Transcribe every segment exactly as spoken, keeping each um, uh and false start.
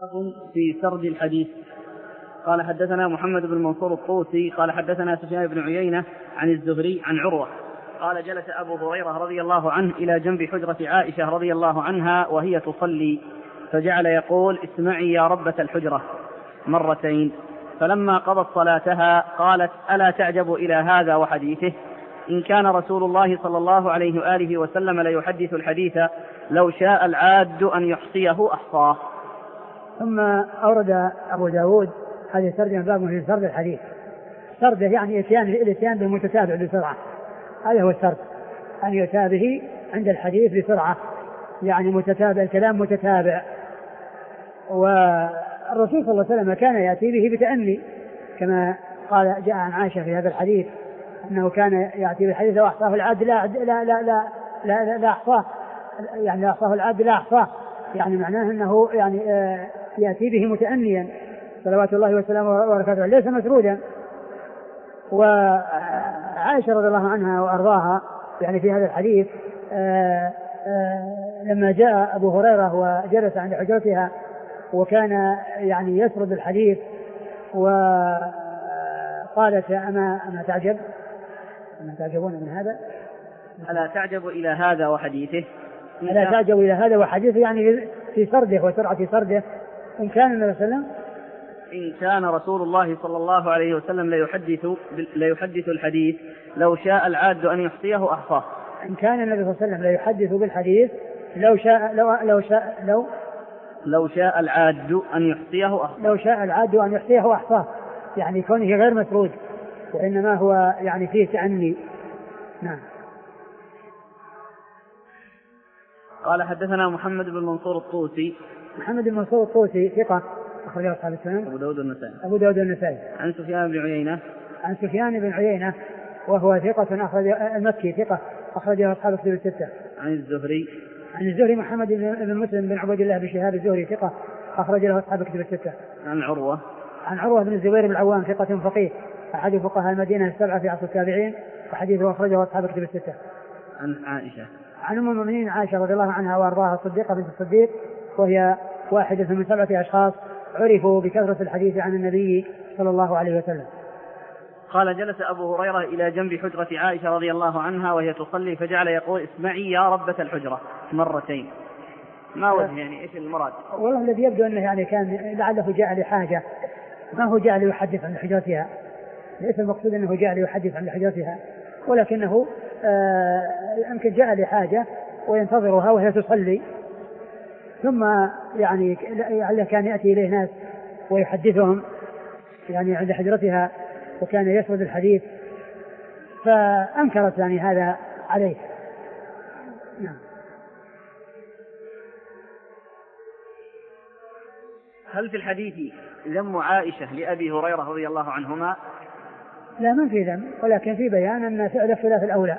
في سرد الحديث. قال حدثنا محمد بن منصور الطوسي قال حدثنا سفيان بن عيينة عن الزهري عن عروة قال جلس أبو هريرة رضي الله عنه إلى جنب حجرة عائشة رضي الله عنها وهي تصلي فجعل يقول اسمعي يا ربة الحجرة مرتين، فلما قضت صلاتها قالت ألا تعجب إلى هذا وحديثه إن كان رسول الله صلى الله عليه وآله وسلم ليحدث الحديث لو شاء العاد أن يحصيه أحصاه. ثم أورد أبو داود هذه ترجمة باب في سرد الحديث. سرده يعني إتيان الإتيان بالمتتابع بسرعة، هذا هو السرد، أن يؤتى به عند الحديث بسرعة، يعني متتابع، الكلام متتابع. والرسول صلى الله عليه وسلم كان يأتي به بتأني كما قال جاء عن عائشة في هذا الحديث أنه كان يأتي بالحديث لو أحصاه العبد لا لا لا لا لا, لا, لا أحصاه، يعني لا أحصاه العبد لا أحصاه، يعني معناه أنه يعني يأتي به متأنيا صلوات الله وسلامه وبركاته ليس مسرودا. وعائشة رضي الله عنها وأرضاها يعني في هذا الحديث آآ آآ لما جاء أبو هريرة وجلس عند حجرتها وكان يعني يسرد الحديث وقالت أما, أما تعجب أما تعجبون من هذا ألا تعجب إلى هذا وحديثه ألا تعجب إلى هذا وحديثه يعني في سرده وسرعة سرده. إن كان النبي صلى الله عليه وسلم إن كان رسول الله صلى الله عليه وسلم ليحدث ليحدث الحديث لو شاء العاد أن يحصيه أحصاه. إن كان النبي صلى الله عليه وسلم ليحدث بالحديث لو شاء لو لو شاء لو لو شاء العاد أن يحصيه أحصاه لو شاء العاد أن يحصيه أحصاه، يعني كونه غير مسرود وإنما هو يعني فيه تأني. نعم. قال حدثنا محمد بن منصور الطوسي. محمد بن منصور الطوسي ثقة أخرجه أصحاب السنن. أبو داود النسائي. أبو داود النسائي. عن سفيان بن عيينة. عن سفيان بن عيينة وهو ثقة أخرج المكي ثقة أخرجه أصحاب الكتب الستة. عن الزهري. عن الزهري محمد بن مسلم بن عبد الله بن شهاب الزهري ثقة أخرج له أصحاب الكتب الستة. عن عروة. عن عروة بن الزبير بن العوام ثقة فقيه أحد فقهاء المدينة السبعة في عصر التابعين وحديثه أخرجه أصحاب الكتب الستة. عن عائشة. عن أم المؤمنين عائشة رضي الله عنها وأرضاها الصديقة بنت الصديق وهي واحدة من سبعة أشخاص عرفوا بكثرة الحديث عن النبي صلى الله عليه وسلم. قال جلس أبو هريرة إلى جنب حجرة عائشة رضي الله عنها وهي تصلي فجعل يقول اسمعي يا ربة الحجرة مرتين. ما وجه يعني إيش المراد؟ والله الذي يبدو أنه يعني كان لعله جاء لحاجة، ما هو جاء ليحدث عن حجرتها، ليس المقصود أنه جاء ليحدث عن حجرتها، ولكنه آه يمكن جاء لحاجة وينتظرها وهي تصلي، ثم يعني لعله كان يأتي إليه ناس ويحدثهم يعني عند حجرتها وكان يسرد الحديث فأنكرت يعني هذا عليه. نعم. هل في الحديث ذم عائشة لأبي هريرة رضي الله عنهما؟ لا، ما في ذم، ولكن في بيان أن فعل خلاف الأولى.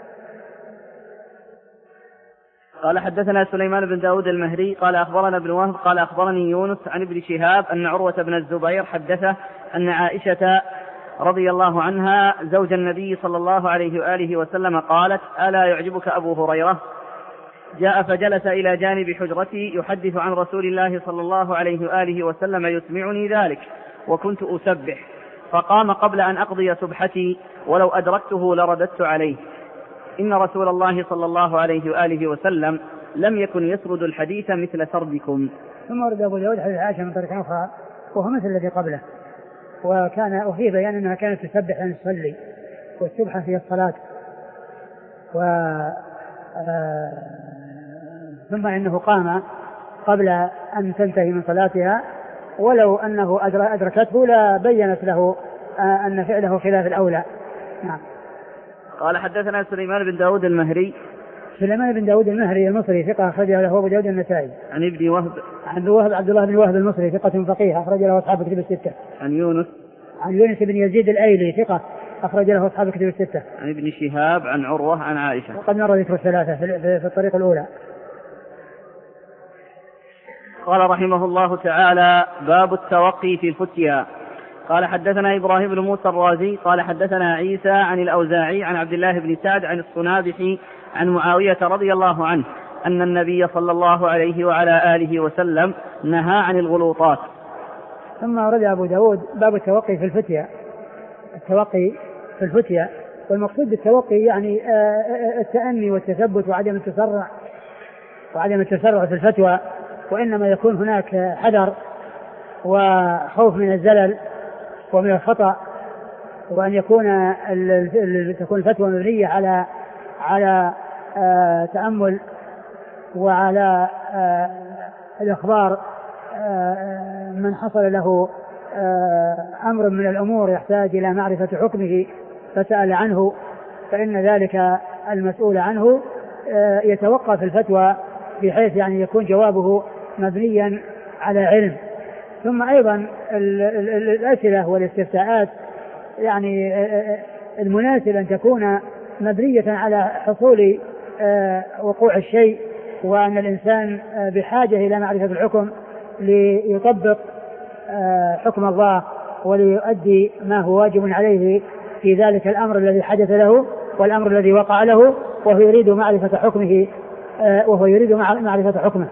قال حدثنا سليمان بن داود المهري قال أخبرنا ابن وهب قال أخبرني يونس عن ابن شهاب أن عروة بن الزبير حدثه أن عائشة رضي الله عنها زوج النبي صلى الله عليه وآله وسلم قالت ألا يعجبك أبو هريرة جاء فجلس إلى جانب حجرتي يحدث عن رسول الله صلى الله عليه وآله وسلم يسمعني ذلك وكنت أسبح فقام قبل أن أقضي سبحتي ولو أدركته لرددت عليه إن رسول الله صلى الله عليه وآله وسلم لم يكن يسرد الحديث مثل سردكم. ثم ورد أبو داود حديث عائشة من طريق أخرى وهو مثل الذي قبله، وكان وفيه بيان أنها كانت تسبح أن تصلي والسبحة هي الصلاة و آه ثم إنه قام قبل أن تنتهي من صلاتها ولو أنه أدركته لا بينت له آه أن فعله خلاف الأولى. نعم. قال حدثنا سليمان بن داود المهري. سليمان بن داود المهري المصري ثقة أخرجه له أبو داود النسائي. عن ابن وهب. عن وهب عبد الله بن وهب المصري ثقة فقيه أخرج له أصحاب الكتب الستة. عن يونس. عن يونس بن يزيد الأيلي ثقة أخرج له أصحاب الكتب الستة. عن ابن شهاب عن عروة عن عائشة. وقد مر ذكر الثلاثة في الطريق الأولى. قال رحمه الله تعالى باب التوقي في الفتيا. قال حدثنا إبراهيم بن موسى الرازي قال حدثنا عيسى عن الأوزاعي عن عبد الله بن سعد عن الصنابحي عن معاوية رضي الله عنه أن النبي صلى الله عليه وعلى آله وسلم نهى عن الغلوطات. ثم ورد أبو داود باب التوقي في الفتية. التوقي في الفتية، والمقصود بالتوقي يعني التأني والتثبت وعدم التسرع وعدم التسرع في الفتوى، وإنما يكون هناك حذر وخوف من الزلل ومن الخطأ، وأن يكون تكون الفتوى مبنية على على آه تأمل وعلى آه الإخبار آه من حصل له آه أمر من الأمور يحتاج إلى معرفة حكمه فسأل عنه، فإن ذلك المسؤول عنه آه يتوقف في الفتوى بحيث يعني يكون جوابه مبنيا على علم. ثم أيضا الأسئلة والاستفتاءات يعني المناسب أن تكون مبنية على حصول وقوع الشيء، وأن الإنسان بحاجة إلى معرفة الحكم ليطبق حكم الله وليؤدي ما هو واجب عليه في ذلك الأمر الذي حدث له والأمر الذي وقع له، وهو يريد معرفة حكمه وهو يريد معرفة حكمه.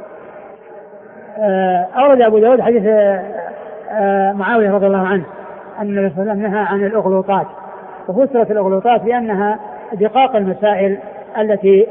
أورد أبو داود حديث معاوية رضي الله عنه أن النبي صلى الله عليه وسلم نهى عن الأغلوطات، وفسرت الأغلوطات بأنها دقاق المسائل التي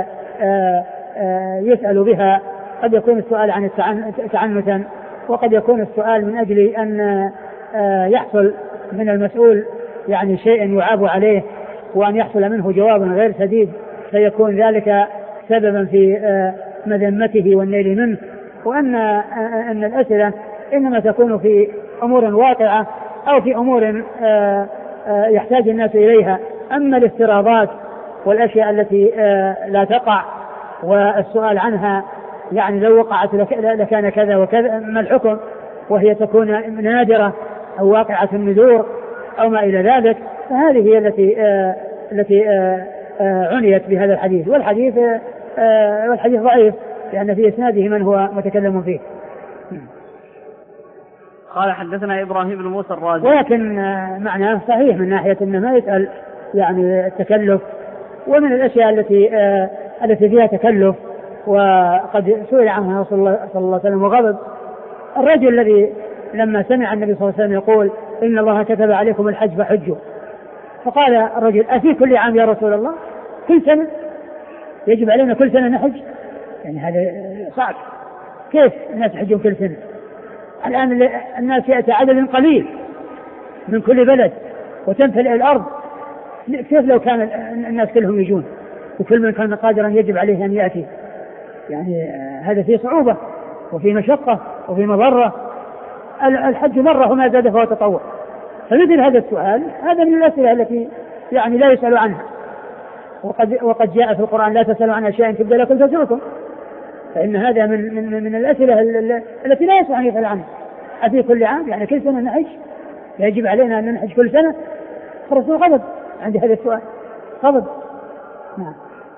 يسأل بها. قد يكون السؤال عن تعنتا، وقد يكون السؤال من أجل أن يحصل من المسؤول يعني شيء يعاب عليه، وأن يحصل منه جواب غير سديد فيكون ذلك سببا في مذمته والنيل منه. وأن أن الأسئلة إنما تكون في أمور واقعة أو في أمور يحتاج الناس إليها. أما الافتراضات والأشياء التي لا تقع والسؤال عنها يعني لو وقعت لكان كذا وكذا ما الحكم، وهي تكون نادرة أو واقعة النذور أو ما إلى ذلك، فهذه هي التي التي عنيت بهذا الحديث. والحديث والحديث ضعيف لأن في إسناده من هو متكلم فيه. قال حدثنا إبراهيم بن موسى الرازي، ولكن معناه صحيح من ناحية أنه ما يسأل يعني التكلف، ومن الأشياء التي آه التي فيها تكلف وقد سئل عنها رسول الله صلى الله عليه وسلم وغضب الرجل الذي لما سمع النبي صلى الله عليه وسلم يقول إن الله كتب عليكم الحج فحجوا، فقال الرجل أفي كل عام يا رسول الله؟ كل سنة يجب علينا كل سنة نحج؟ يعني هذا صعب، كيف الناس يحجون كل سنة؟ الآن الناس يأتي عدد قليل من كل بلد وتمتلئ الأرض، كيف لو كان الناس كلهم يجون وكل من كان قادرا يجب عليه أن يأتي؟ يعني هذا فيه صعوبة وفيه مشقة وفيه مضرة. الحج مرة وما زاد فهو تطوع. فمثل هذا السؤال هذا من الأسئلة التي يعني لا يسأل عنها، وقد, وقد جاء في القرآن لا تسألوا عن أشياء تبدأ لكم تسألكم، فإن هذا من, من, من الأسئلة التي لا يسأل أن يسأل عنها. أفي كل عام يعني كل سنة نحج؟ يجب علينا أن نحج كل سنة؟ الرسول غضب عند هذا السؤال، غضب. نعم.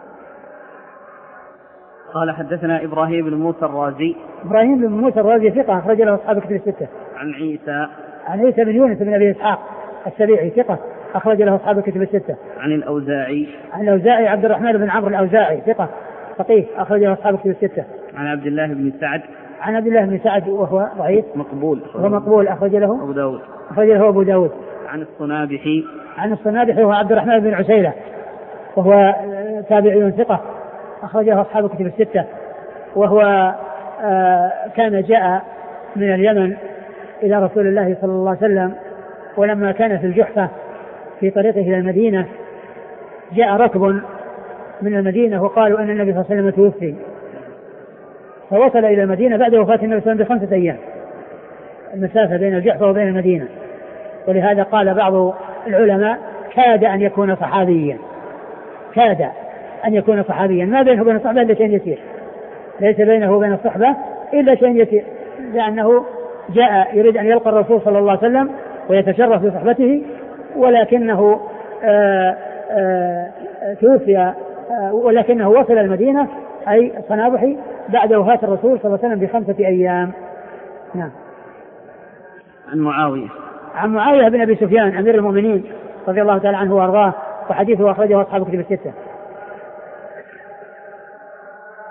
قال حدثنا إبراهيم بن موسى الرازي. إبراهيم بن موسى الرازي ثقة أخرج له أصحاب الكتب الستة. عن عيسى عن عيسى بن يونس بن أبي إسحاق السبيعي ثقة أخرج له أصحاب الكتب الستة. عن الأوزاعي. عن الأوزاعي عبد الرحمن بن عمرو الأوزاعي ثقة فقيه أخرج له أصحاب الكتب الستة. عن عبد الله بن سعد. عن عبد الله بن سعد وهو ضعيف مقبول. وهو مقبول أخرج له أبو داود. أخرج له أبو داود. عن الصنابحي. عن الصنابحي وهو عبد الرحمن بن عسيلة وهو تابعي ثقة أخرج له أصحاب الكتب الستة، وهو آه كان جاء من اليمن إلى رسول الله صلى الله عليه وسلم، ولما كان في الجحفة في طريقه إلى المدينة جاء ركب من المدينة وقالوا أن النبي صلى الله عليه وسلم توفي، فوصل إلى المدينة بعد وفاة النبي صلى الله عليه وسلم بخمسة أيام المسافة بين الجحفة وبين المدينة. ولهذا قال بعض العلماء كاد أن يكون صحابيا، كاد أن يكون صحابيا، ما بينه وبين الصحبة إلا شيء يسير، ليس بينه وبين الصحبة إلا شيء يسير، لأنه جاء يريد أن يلقى الرسول صلى الله عليه وسلم ويتشرف بصحبته، ولكنه آآ آآ توفي ولكنه وصل المدينة أي صنابحي بعد وفاة الرسول صلى الله عليه وسلم بخمسة أيام. نعم. عن معاوية. عن معاوية بن أبي سفيان أمير المؤمنين رضي الله تعالى عنه وأرضاه، وحديثه أخرجه أصحاب الكتب الستة.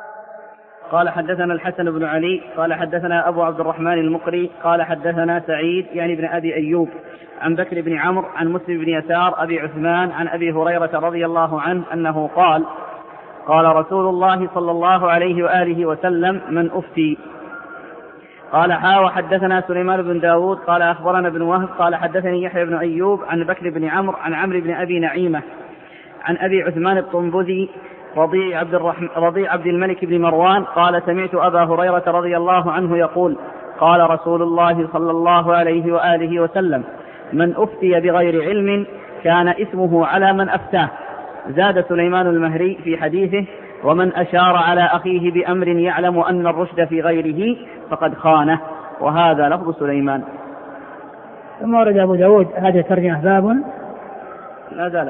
قال حدثنا الحسن بن علي قال حدثنا أبو عبد الرحمن المقري قال حدثنا سعيد يعني بن أبي أيوب عن بكر بن عمرو عن مسلم بن يسار أبي عثمان عن أبي هريرة رضي الله عنه أنه قال قال رسول الله صلى الله عليه وآله وسلم من أفتي. قال حا وحدثنا سليمان بن داود قال أخبرنا ابن وهب قال حدثني يحيى بن أيوب عن بكر بن عمرو عن عمرو بن أبي نعيمة عن أبي عثمان الطنبذي رضيع عبد, الرحم رضيع عبد الملك بن مروان قال سمعت أبا هريرة رضي الله عنه يقول قال رسول الله صلى الله عليه وآله وسلم من أفتي بغير علم كان اسمه على من أفتاه. زاد سليمان المهري في حديثه ومن أشار على أخيه بأمر يعلم أن الرشد في غيره فقد خانه، وهذا لفظ سليمان. ثم ورد أبو داود هذه الترجمة باب لا زالت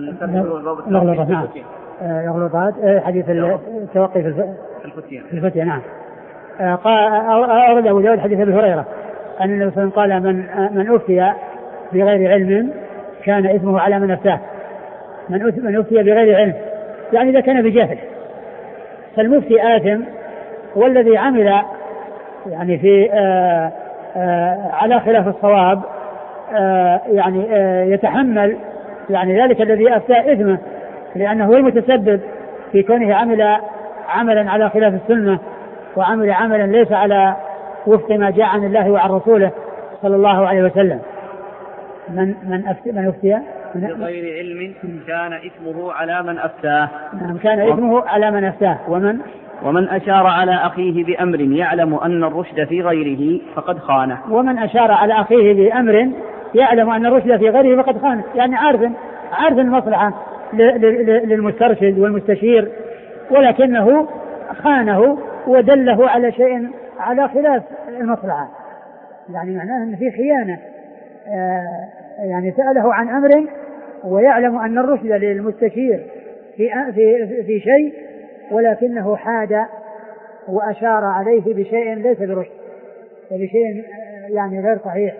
الغلطات حديث التوقي في الفتية. نعم. أورد أبو داود حديث أبي هريرة أن النبي صلى الله عليه وسلم قال من, من أفتي بغير علم كان اسمه على من أفتاه. من أفتي بغير علم يعني إذا كان بجهل، فالمفتي آثم والذي عمل يعني في آآ آآ على خلاف الصواب يعني يتحمل يعني ذلك الذي أفتى إثمه، لأنه هو المتسبب في كونه عمل عملا على خلاف السنة وعمل عملا ليس على وفق ما جاء عن الله وعن رسوله صلى الله عليه وسلم. من من أفتي من أفتي بغير علم كان اسمه على من أفتاه. نعم كان اسمه على من أفتاه. ومن ومن أشار على أخيه بأمر يعلم أن الرشد في غيره فقد خانه. ومن أشار على أخيه بأمر يعلم أن الرشد في غيره فقد خانه، يعني عارف عارف المصلحة للمسترشد والمستشير ولكنه خانه ودله على شيء على خلاف المصلحة، يعني معناه أن في خيانة. آه يعني سأله عن أمر ويعلم أن الرشد للمستشير في, في, في شيء ولكنه حاد وأشار عليه بشيء ليس برشد وبشيء يعني غير صحيح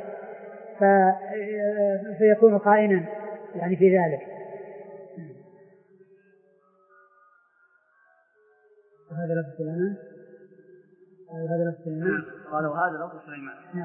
فيكون خائنا يعني في ذلك. هذا لفظ سليمان. هذا لفظ سليمان. قالوا هذا لفظ سليمان. نعم.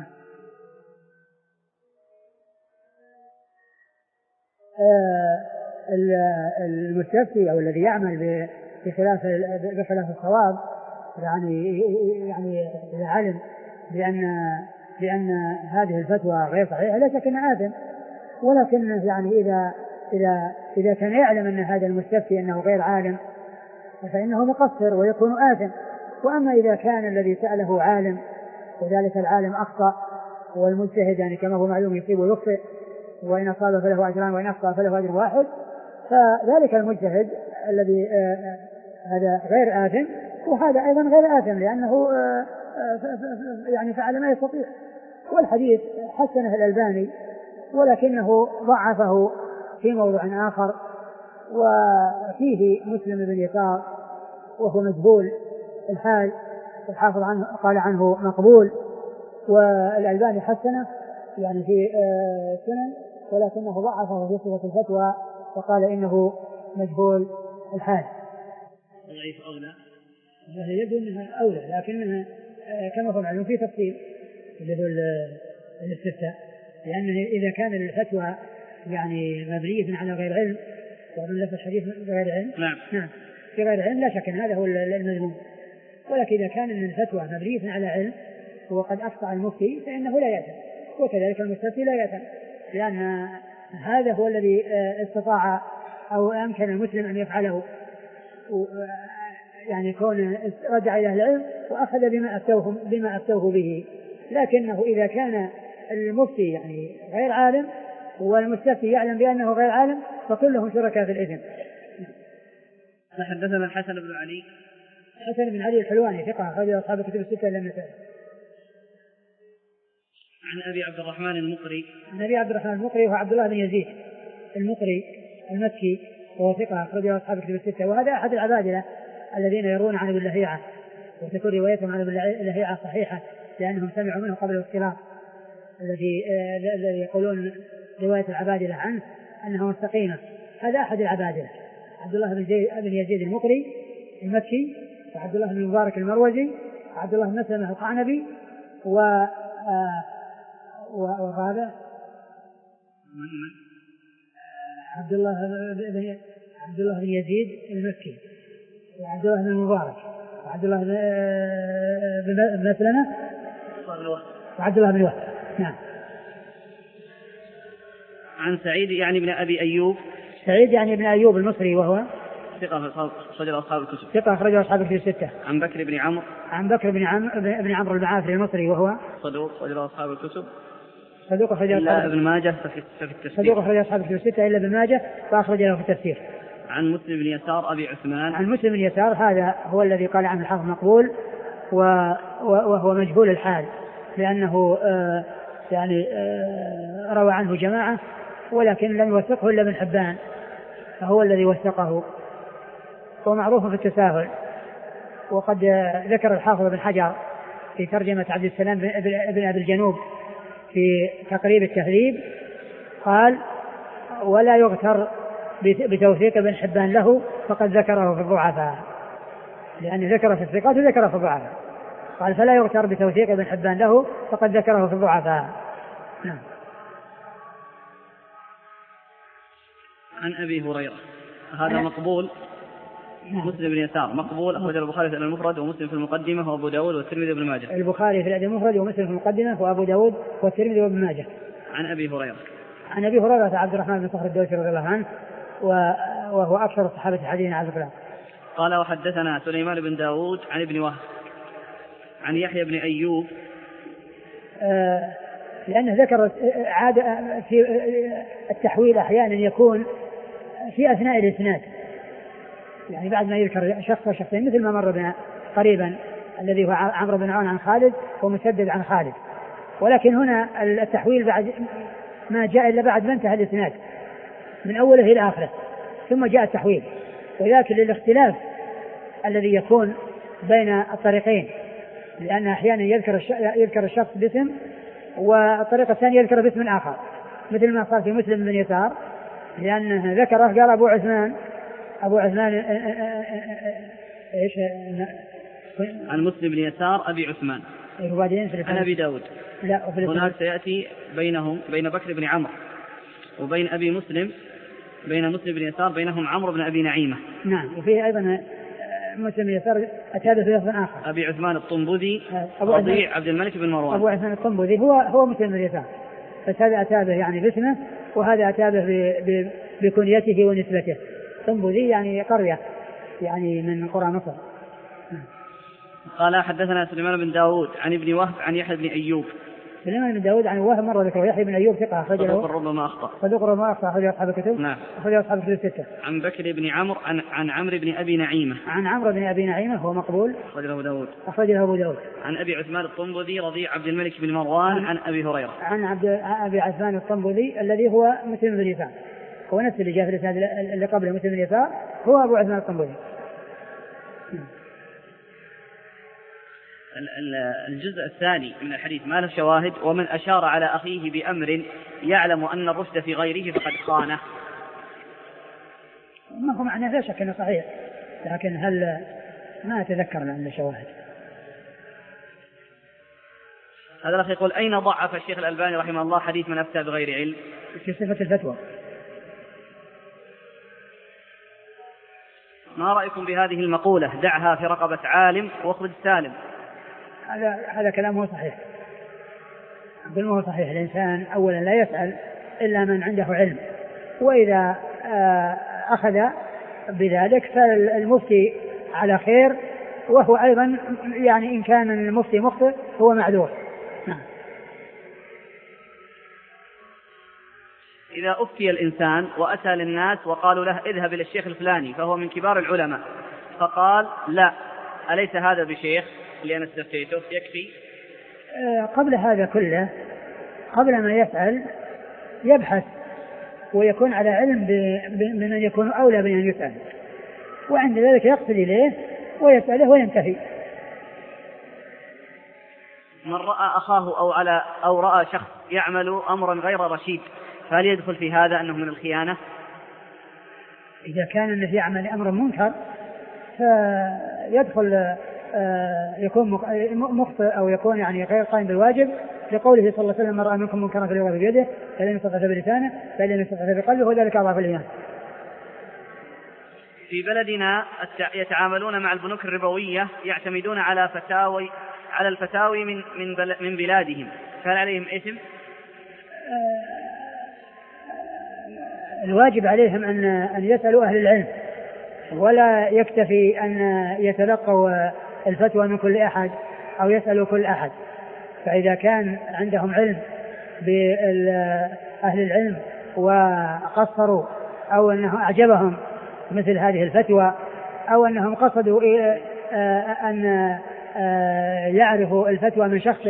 آه المستفتي أو الذي يعمل بخلاف بخلاف الصواب يعني يعني إذا علم بأن بأن هذه الفتوى غير صحيحة لا شك أنه آثم، ولكن يعني إذا إذا إذا كان يعلم أن هذا المستفتي أنه غير عالم فإنه مقصر ويكون آثم. وأما إذا كان الذي سأله عالم وذلك العالم أخطأ والمجتهد يعني كما هو معلوم يصيب ويخطئ وإن أصاب فله أجران وإن أخطأ فله أجر واحد، فذلك المجتهد الذي آه هذا غير آثم وهذا أيضا غير آثم لأنه آه يعني فعل ما يستطيع. والحديث حسنه الألباني ولكنه ضعفه في موضوع آخر وفيه مسلم بن يسار وهو مجهول الحال، الحافظ عنه قال عنه مقبول، والألباني حسنه يعني في سنن ولكنه ضعفه في صفة الفتوى وقال إنه مجهول الحال. ضعيف أولى يعني يبدو أنها أولى لكنها كما هو معلوم في تفصيل اللي هو الاستفتاء، لأنه إذا كان الفتوى يعني مبنية على غير علم ومن لفظ الحديث بغير علم نعم نعم في غير علم لا شك أن هذا هو المذموم، ولكن إذا كان الفتوى مبنية على علم وقد أخطأ المفتي فإنه لا يأثم، وكذلك المستفتي لا يأثم، لأن هذا هو الذي استطاع أو أمكن المسلم أن يفعله يعني كون رجع إلى العلم وأخذ بما أفتوه بما أفتوه به. لكنه إذا كان المفتي يعني غير عالم والمستفتي يعلم بأنه غير عالم فكلهم شركاء في الإثم. حدثنا الحسن بن علي. الحسن بن علي الحلواني ثقة أخرج أصحاب الكتب الستة إلا النسائي. عن أبي عبد الرحمن المقري. عن أبي عبد الرحمن المقري وهو عبد الله بن يزيد المقري المكي وهو ثقة أخرج أصحاب الكتب الستة، وهذا أحد العبادلة الذين يرون عن ابن لهيعة وتكون روايتهم عن ابن لهيعة صحيحة لأنهم سمعوا منه قبل الاختلاط الذي الذي يقولون رواية العبادلة عنه أنها مستقيمة. هذا أحد العبادلة عبد الله بن يزيد المقري المكي وعبد الله بن مبارك المروزي وعبد الله بن مسلمة القعنبي و والرابع عبد الله بن عبد الله بن يزيد المكي وعبد الله بن المبارك وعبد الله بن مسلمة وعبد الله بن وهب. نعم. عن سعيد يعني ابن أبي أيوب. سعيد يعني ابن أيوب المصري وهو ثقة أخرج أصحاب الكتب. ثقة أخرج أصحاب الكتب الستة. عن بكر بن عمرو. عن بكر بن عمرو بن عمرو البعافري المصري وهو صدوق أخرج أصحاب الكتب. صدوق أخرج أصحاب ابن ماجه في التفسير. صدوق أخرج أصحاب الكتب الستة إلا ابن ماجه فأخرج له في التفسير. عن مسلم بن يسار أبي عثمان. عن مسلم بن يسار هذا هو الذي قال عنه الحافظ مقبول وهو مجهول الحال لأنه آه يعني آه روى عنه جماعة ولكن لم يوثقه إلا ابن حبان فهو الذي وثقه ومعروف في التساهل. وقد ذكر الحافظ بن حجر في ترجمة عبد السلام بن أبي الجنوب في تقريب التهذيب قال ولا يغتر بتوثيق ابن حبان له فقد ذكره في الضعفاء لأن ذكر في الثقات وذكر في الضعفاء قال فلا يغتر بتوثيق ابن حبان له فقد ذكره في الضعفاء. نعم. عن أبي هريرة هذا مقبول. نعم. مسلم بن يسار مقبول أخرج البخاري في المفرد ومسلم في المقدمة وأبو داود والترمذي وابن ماجه. البخاري في المفرد ومسلم في المقدمة وأبو داود والترمذي وابن ماجه. عن أبي هريرة. عن أبي هريرة عبد الرحمن بن صخر الدوسي رضي الله عنه وهو أكثر الصحابة حديثا على فكرة. قال وحدثنا سليمان بن داود عن ابن وهب عن يحيى بن أيوب آه لأنه ذكر عادة في التحويل أحيانا يكون في أثناء الإسناد يعني بعد ما يذكر شخص وشخصين مثل ما مر بنا قريبا الذي هو عمرو بن عون عن خالد ومسدد عن خالد ولكن هنا التحويل بعد ما جاء إلا بعد ما انتهى الإسناد من أوله إلى آخره ثم جاء التحويل ولكن للاختلاف الذي يكون بين الطريقين لأن أحيانا يذكر يذكر الشخص باسم والطريقة الثانية يذكر باسم آخر مثل ما صار في مسلم بن يسار لأنه ذكره قال أبو عثمان أبو عثمان إيش عن مسلم بن يسار أبي عثمان عن أبي داود. لا هناك سيأتي بينهم بين بكر بن عمرو وبين أبي مسلم بين مسلم بن يسار بينهم عمرو بن أبي نعيمة. نعم. وفيه أيضا مسلم بن يسار أتابه في لفظ آخر أبي عثمان الطنبذي رضيع عبد الملك بن مروان. أبو عثمان الطنبذي هو هو مسلم بن يسار بس هذا أتابه يعني باسمه وهذا أتابه بكنيته ونسبته. طنبذي يعني قرية يعني من قرى مصر. قال حدثنا سليمان بن داود عن ابن وهب عن يحيى بن أيوب. سليمان بن داود عن وهب مرة ذكره يحيى بن أيوب ثقة أخرجه صدوق ربما أخطأ صدوق ربما أخطأ أخرجه أصحاب الكتب. نعم. أخرجه أصحاب الكتب الستة. عن بكر بن عمرو عن عن عمرو بن أبي نعيمة عن عمرو بن أبي نعيمة هو مقبول أخرجه أبو داود أخرجه أبو داود. عن أبي عثمان الطنبذي رضيع عبد الملك بن مروان عن, عن أبي هريرة عن عبد أبي عثمان الطنبذي الذي هو مسلم بن يسار هو نفس اللي جاء في الإسناد اللي قبله مسلم بن يسار هو أبو عثمان الطنبذي. الجزء الثاني من الحديث ما له شواهد ومن أشار على أخيه بأمر يعلم أن الرشد في غيره فقد خانه. ما هو معنى لا شك أنه صحيح لكن هل ما أتذكر لأنه شواهد. هذا الأخ يقول أين ضعف الشيخ الألباني رحمه الله حديث من أفتى بغير علم؟ في صفة الفتوى. ما رأيكم بهذه المقولة دعها في رقبة عالم واخرج سالم؟ هذا هذا كلامه صحيح. كلامه صحيح. الإنسان أولا لا يسأل إلا من عنده علم وإذا أخذ بذلك فالمفتي على خير وهو أيضا يعني إن كان المفتي مخطئ هو معذور. نعم. إذا أفتي الإنسان وأتى للناس وقالوا له اذهب إلى الشيخ الفلاني فهو من كبار العلماء فقال لا أليس هذا بشيخ لأن استفتيته يكفي؟ قبل هذا كله قبل ما يسأل يبحث ويكون على علم بمن يكون أولى بأن يسأل وعند ذلك يقصد إليه ويسأله وينتهي. من رأى أخاه أو على أو رأى شخص يعمل أمرا غير رشيد فهل يدخل في هذا أنه من الخيانة؟ إذا كان أنه يعمل أمر منكر يدخل يكون مخطئ أو يكون يعني غير قائم بالواجب، لقوله صلى الله عليه وسلم: من رأى منكم منكرا فليغيره بيده فإن يستطع بلسانه فإن يستطع بقلبه وذلك أضعف الإيمان. في بلدنا يتعاملون مع البنوك الربوية يعتمدون على فتاوي على الفتاوي من من من بلادهم، فهل عليهم إثم؟ الواجب عليهم أن أن يسألوا أهل العلم، ولا يكتفي أن يتلقوا الفتوى من كل أحد أو يسألوا كل أحد. فإذا كان عندهم علم بأهل العلم وقصروا أو أنه أعجبهم مثل هذه الفتوى أو أنهم قصدوا أن يعرفوا الفتوى من شخص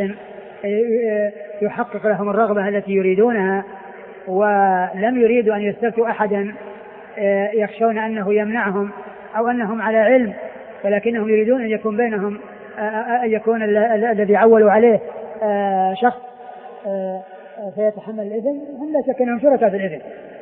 يحقق لهم الرغبة التي يريدونها، ولم يريدوا أن يستفتوا أحدا يخشون أنه يمنعهم أو أنهم على علم، ولكنهم يريدون أن يكون بينهم أن يكون الذي عولوا عليه شخص فيتحمل الإثم، هم لا شك أنهم شركاء في الإثم.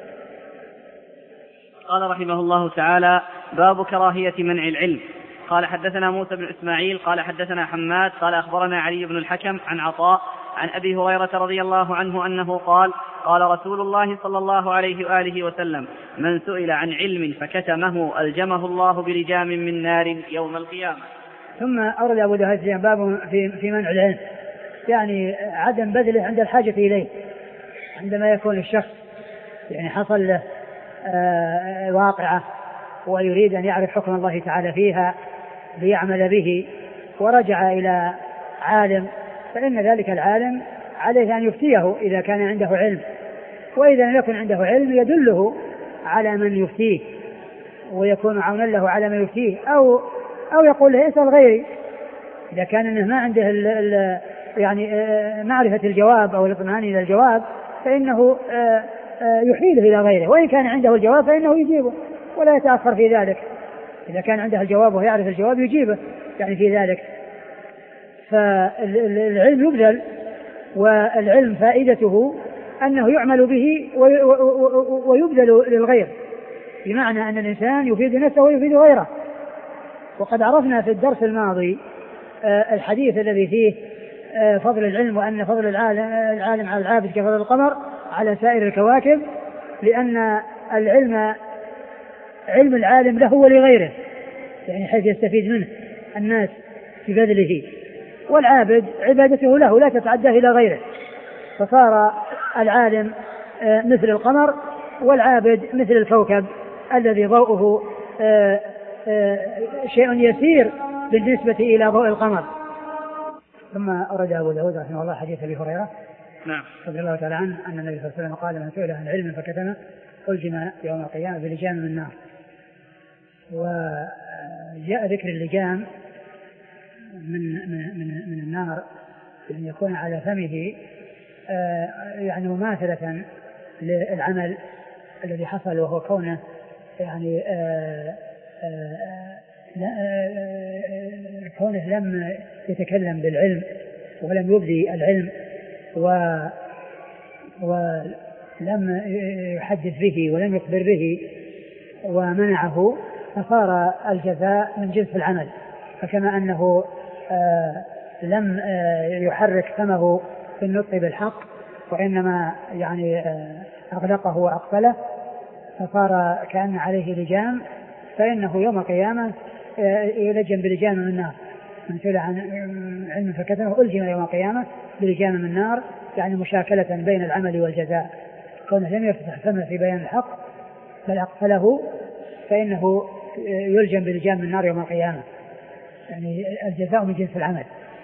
قال رحمه الله تعالى: باب كراهية منع العلم. قال حدثنا موسى بن إسماعيل قال حدثنا حماد قال أخبرنا علي بن الحكم عن عطاء عن أبي هريرة رضي الله عنه أنه قال: قال رسول الله صلى الله عليه وآله وسلم: من سئل عن علم فكتمه ألجمه الله بلجام من نار يوم القيامة. ثم أورد أبو داود باب في في منع العلم، يعني عدم بذله عند الحاجة إليه، عندما يكون الشخص يعني حصل له واقعة ويريد أن يعرف حكم الله تعالى فيها ليعمل به ورجع إلى عالم، فإن ذلك العالم عليه أن يفتيه إذا كان عنده علم، وإذا لم يكن عنده علم يدله على من يفتيه ويكون عونا له على من يفتيه، أو أو يقول له: اسأل غيري. إذا كان إنه ما عنده ال ال يعني معرفة الجواب أو الاطمئنان إلى الجواب فإنه يحيله إلى غيره، وإن كان عنده الجواب فإنه يجيبه ولا يتأخر في ذلك. إذا كان عنده الجواب ويعرف الجواب يجيبه يعني في ذلك. فالعلم يبذل، والعلم فائدته أنه يعمل به ويبذل للغير، بمعنى أن الإنسان يفيد نفسه ويفيد غيره. وقد عرفنا في الدرس الماضي الحديث الذي فيه فضل العلم، وأن فضل العالم على العابد كفضل القمر على سائر الكواكب، لأن العلم علم العالم له ولغيره، يعني حيث يستفيد منه الناس في بذله، والعابد عبادته له لا تتعدى إلى غيره، فصار العالم مثل القمر والعابد مثل الكوكب الذي ضوءه شيء يسير بالنسبة إلى ضوء القمر. ثم أورد أبو داود رحمه الله حديث أبي هريرة نعم رضي الله تعالى عنه أن النبي صلى الله عليه وسلم قال: من سئل عن علم فكتمه ألجم يوم القيامة بلجام من النار. وجاء ذكر اللجام من من من, من النار أن يكون على فمه يعني مماثلة للعمل الذي حصل، وهو كونه يعني كونه لم يتكلم بالعلم ولم يبدي العلم ولم يحدث به ولم يخبر به ومنعه، فصار الجزاء من جنس العمل. فكما أنه لم يحرك فمه في النطق بالحق وإنما يعني أغلقه وأقفله فصار كأن عليه لجام، فإنه يوم القيامة يلجم بلجام من النار. من سئل عن علم فكتمه ألجم يوم القيامة بلجام من النار، يعني مشاكلة بين العمل والجزاء، كونه لم يفتح فمه في بيان الحق بل أقفله فإنه يلجم بلجام من النار يوم القيامة، يعني الجزاء من جنس العمل.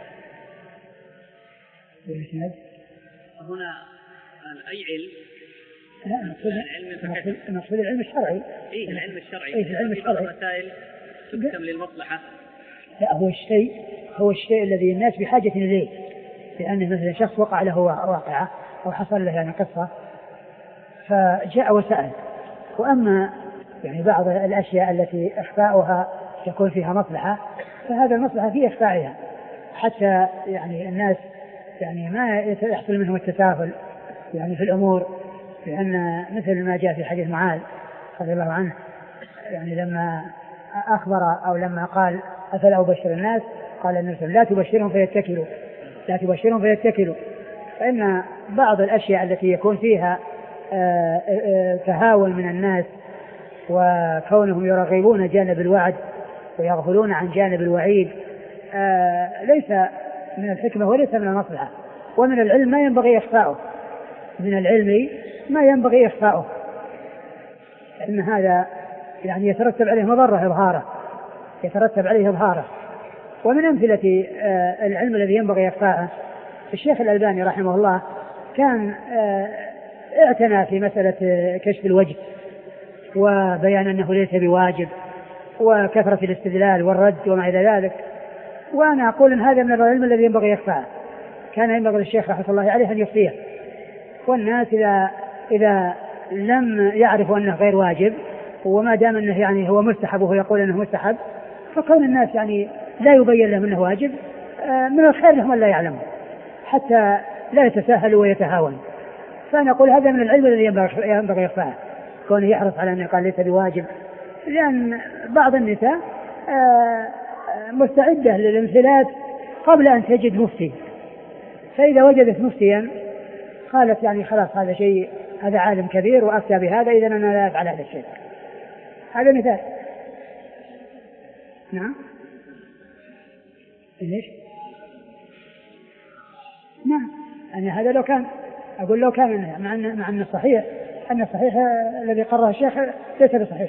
هنا أي علم؟ لا، نقصد نقصد العلم الشرعي. إيه العلم الشرعي. إيه العلم الشرعي. مسائل تقسم للمصلحة. لا، هو الشيء هو الشيء الذي الناس بحاجة إليه، لأنه مثلا شخص وقع له واقعة أو حصل له يعني قصة فجاء وسأل. وأما يعني بعض الأشياء التي إخفاؤها يكون فيها مصلحة فهذا المصلحة في إخفائها حتى يعني الناس يعني ما يحصل منهم التساهل يعني في الأمور، لأن مثل ما جاء في حديث معاذ رضي الله عنه يعني لما أخبر أو لما قال أفلا أبشر الناس؟ قال النبي صلى الله عليه وسلم لا تبشرهم فيتكلوا لا تبشرهم فيتكلوا فإن بعض الأشياء التي يكون فيها تهاون من الناس وكونهم يرغبون جانب الوعد ويغفلون عن جانب الوعيد ليس من الحكمة وليس من المصلحة، ومن العلم ما ينبغي إخفاؤه من العلم ما ينبغي إخفاؤه إن هذا يعني يترتب عليه مضرة إظهاره يترتب عليه إظهاره. ومن أمثلة العلم الذي ينبغي إخفاءه الشيخ الألباني رحمه الله كان اعتنى في مسألة كشف الوجه وبيان أنه ليس بواجب وكثرة الاستدلال والرد وما إلى ذلك، وأنا أقول أن هذا من العلم الذي ينبغي إخفاءه. كان ينبغي للشيخ رحمه الله عليه أن يخفيه، والناس إذا إذا لم يعرفوا أنه غير واجب وما دام أنه يعني هو مستحب وهو يقول أنه مستحب، فكون الناس يعني لا يبين لهم أنه واجب من الخير لهم أن لا يعلموا حتى لا يتساهلوا ويتهاونوا. فأنا أقول هذا من العلم الذي ينبغي إخفاءه، كونه يحرص على أن يقال ليس بواجب، لأن بعض النساء مستعدة للانفلات قبل أن تجد مفتي، فإذا وجدت مفتيا قالت يعني خلاص هذا شيء هذا عالم كبير وأفتى بهذا إذا أنا لا أفعل هذا الشيء. هذا مثال. نعم ليش؟ نعم يعني هذا لو كان أقول لو كان مع أن مع أن الصحيح أن الصحيح الذي قرره الشيخ ليس بصحيح.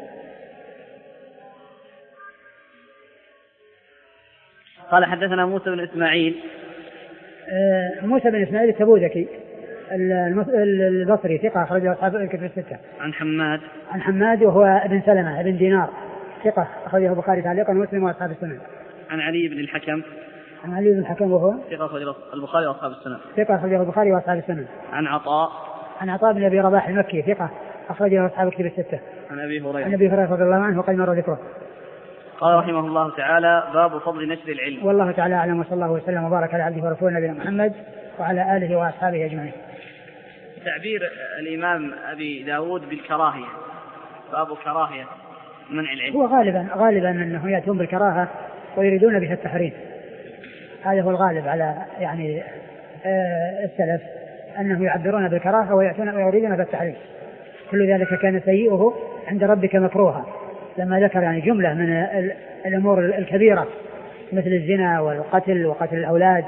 قال حدثنا موسى بن إسماعيل. آه موسى بن إسماعيل التبوذكي البصري ثقة أخرجه أصحاب الكتب الستة. عن حماد عن حماد وهو ابن سلمة ابن دينار ثقة أخرجه البخاري تعليقا ومسلم وأصحاب السنن. عن علي بن الحكم. عن علي بن الحكم وهو ثقة أخرجه البخاري وأصحاب السنن. ثقة أخرجه البخاري وأصحاب السنن. عن عطاء. عن عطاء بن أبي رباح المكي ثقة أخرجه أصحاب الكتب الستة. عن أبي هريرة. عن أبي هريرة رضي الله عنه وقد مر ذكره. قال رحمه الله تعالى باب فضل نشر العلم. والله تعالى أعلم وصلى الله وسلم وبارك على عبده ورسوله نبينا محمد وعلى آله وأصحابه أجمعين. تعبير الإمام أبي داود بالكراهية، باب كراهية منع العلم، هو غالبا غالبا أنه يأتون بالكراهة ويريدون بها التحريم، هذا هو الغالب على يعني آه السلف أنه يعبرون بالكراهة ويأتون ويريدون بها التحريم. كل ذلك كان سيئه عند ربك مكروها، لما ذكر يعني جملة من الأمور الكبيرة مثل الزنا والقتل وقتل الأولاد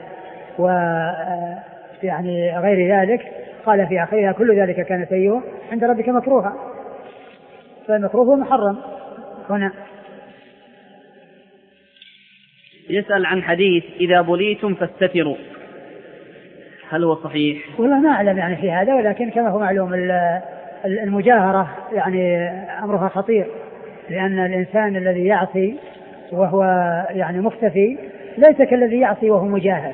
ويعني غير ذلك، قال في آخرها كل ذلك كان سيئه عند ربك مكروها، فالمكروه هو محرم هنا. يسأل عن حديث إذا بليتم فاستتروا، هل هو صحيح؟ والله ما أعلم يعني في هذا، ولكن كما هو معلوم المجاهرة يعني أمرها خطير، لأن الإنسان الذي يعصي وهو يعني مختفي ليس كالذي يعصي وهو مجاهر.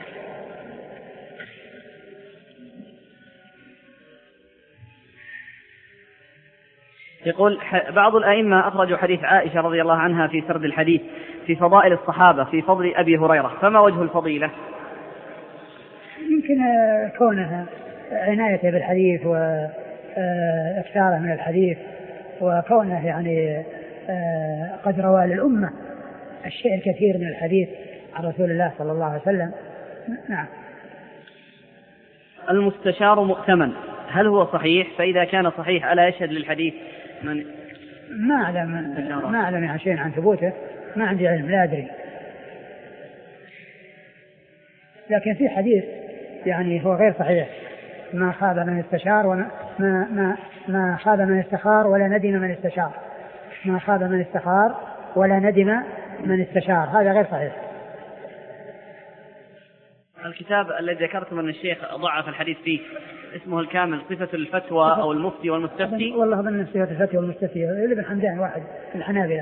يقول بعض الأئمة أخرجوا حديث عائشة رضي الله عنها في سرد الحديث في فضائل الصحابة في فضل أبي هريرة، فما وجه الفضيلة؟ يمكن كونها عنايته بالحديث وإكثاره من الحديث، وكونه يعني قد روى للأمة الشيء الكثير من الحديث عن رسول الله صلى الله عليه وسلم. نعم. المستشار مؤتمن، هل هو صحيح؟ فإذا كان صحيح ألا يشهد للحديث من؟ ما أعلم ما أعلم يعني شيء عن ثبوته، ما عندي علم لا أدري، لكن في حديث يعني هو غير صحيح: ما خاب من استشار وما ما ما ما خاب من استخار ولا ندم من استشار، ما خاب من استخار ولا ندم من استشار، هذا غير صحيح. الكتاب الذي ذكرتم أن الشيخ ضعف الحديث فيه اسمه الكامل صفة الفتوى أو المفتي والمستفتي. والله ظن صفة الفتوى والمستفتي اللي بن حمدان واحد في الحنابلة.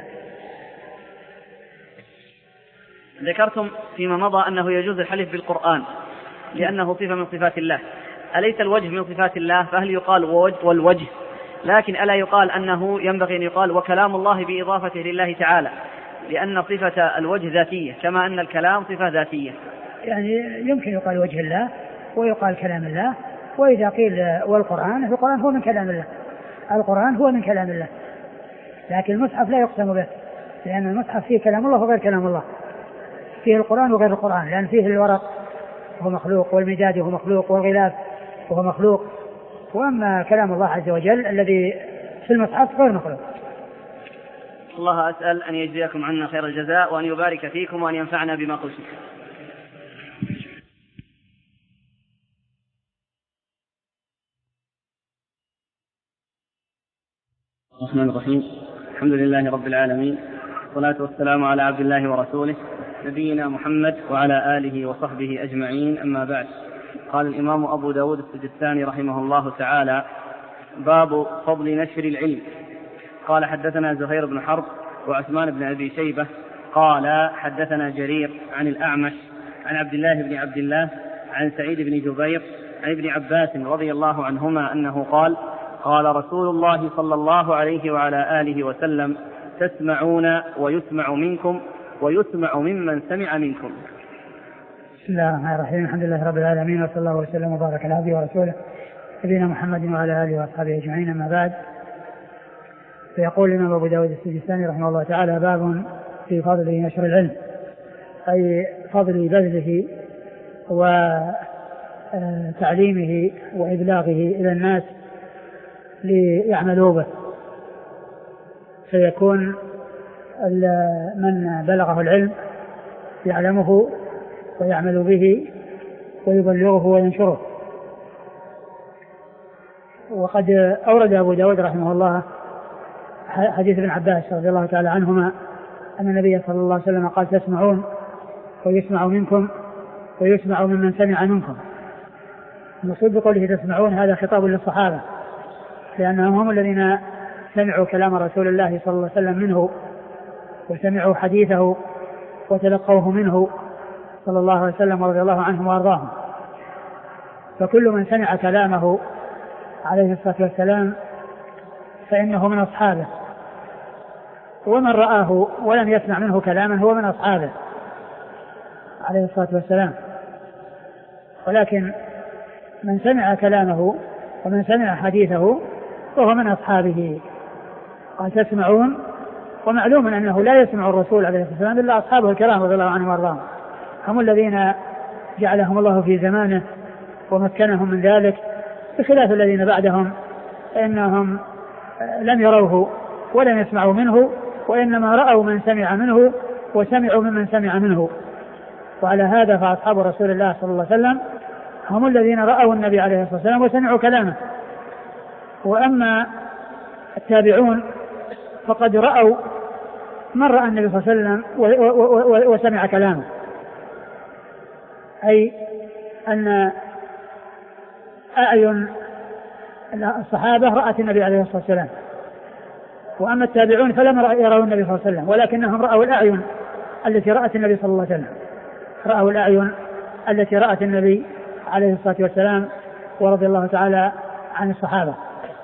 ذكرتم فيما مضى أنه يجوز الحلف بالقرآن لأنه صفة من صفات الله، أليس الوجه من صفات الله؟ فهل يقال والوجه؟ لكن ألا يقال أنه ينبغي أن يقال وكلام الله بإضافته لله تعالى، لأن صفة الوجه ذاتية كما أن الكلام صفة ذاتية. يعني يمكن يقال وجه الله ويقال كلام الله، وإذا قيل والقرآن فالقرآن هو من كلام الله، القرآن هو من كلام الله، لكن المصحف لا يقسم به لأن المصحف فيه كلام الله وغير كلام الله، فيه القرآن وغير القرآن، لأن فيه الورق وهو مخلوق والمداد وهو مخلوق والغلاف وهو مخلوق، وأما كلام الله عز وجل الذي في المصحف غير مخلوق. الله أسأل أن يجزيكم عنا خير الجزاء وأن يبارك فيكم وأن ينفعنا بما قلتم. الرحمن الرحيم. الحمد لله رب العالمين، والصلاة والسلام على عبد الله ورسوله نبينا محمد وعلى آله وصحبه أجمعين، أما بعد. قال الإمام أبو داود السجستاني رحمه الله تعالى: باب فضل نشر العلم. قال: حدثنا زهير بن حرب وعثمان بن أبي شيبة قال: حدثنا جرير عن الأعمش عن عبد الله بن عبد الله عن سعيد بن جبير عن ابن عباس رضي الله عنهما أنه قال: قال رسول الله صلى الله عليه وعلى آله وسلم: تسمعون ويسمع منكم ويسمع ممن سمع منكم. بسم الله الرحمن الرحيم. الحمد لله رب العالمين، وصلى الله وسلم وبارك على عبده ورسوله نبينا محمد وعلى آله وأصحابه أجمعين، أما بعد. فيقول الإمام أبو داود السجستاني رحمه الله تعالى: باب في فضل نشر العلم، أي فضل بذله وتعليمه وإبلاغه إلى الناس ليعملوا به، فيكون من بلغه العلم يعلمه ويعمل به ويبلغه وينشره. وقد أورد أبو داود رحمه الله حديث ابن عباس رضي الله تعالى عنهما أن النبي صلى الله عليه وسلم قال: تسمعون ويسمع منكم ويسمع ممن سمع منكم. المقصود بقوله تسمعون هذا خطاب للصحابة، لأنهم هم الذين سمعوا كلام رسول الله صلى الله عليه وسلم منه وسمعوا حديثه وتلقوه منه صلى الله عليه وسلم ورضي الله عنهم وارضاهم. فكل من سمع كلامه عليه الصلاة والسلام فإنه من أصحابه، ومن رآه ولم يسمع منه كلاما هو من أصحابه عليه الصلاة والسلام. ولكن من سمع كلامه ومن سمع حديثه وهو من أصحابه. قال: تسمعون، ومعلوم أنه لا يسمع الرسول عليه الصلاة والسلام إلا أصحابه الكرام رضي الله عنهم وارضاهم، هم الذين جعلهم الله في زمانه ومكنهم من ذلك، بخلاف الذين بعدهم إنهم لم يروه ولم يسمعوا منه، وإنما رأوا من سمع منه وسمعوا ممن سمع منه. وعلى هذا فأصحاب رسول الله صلى الله عليه وسلم هم الذين رأوا النبي عليه الصلاة والسلام وسمعوا كلامه. وأما التابعون فقد رأوا من رأى النبي صلى الله عليه وسلم وسمع كلامه، أي أن أعين الصحابة رأت النبي عليه الصلاة والسلام، وأما التابعون فلم يروا النبي صلى الله عليه وسلم، ولكنهم رأوا الأعين التي رأت النبي صلى الله عليه وسلم، رأوا الأعين التي رأت النبي عليه الصلاة والسلام ورضي الله تعالى عن الصحابة.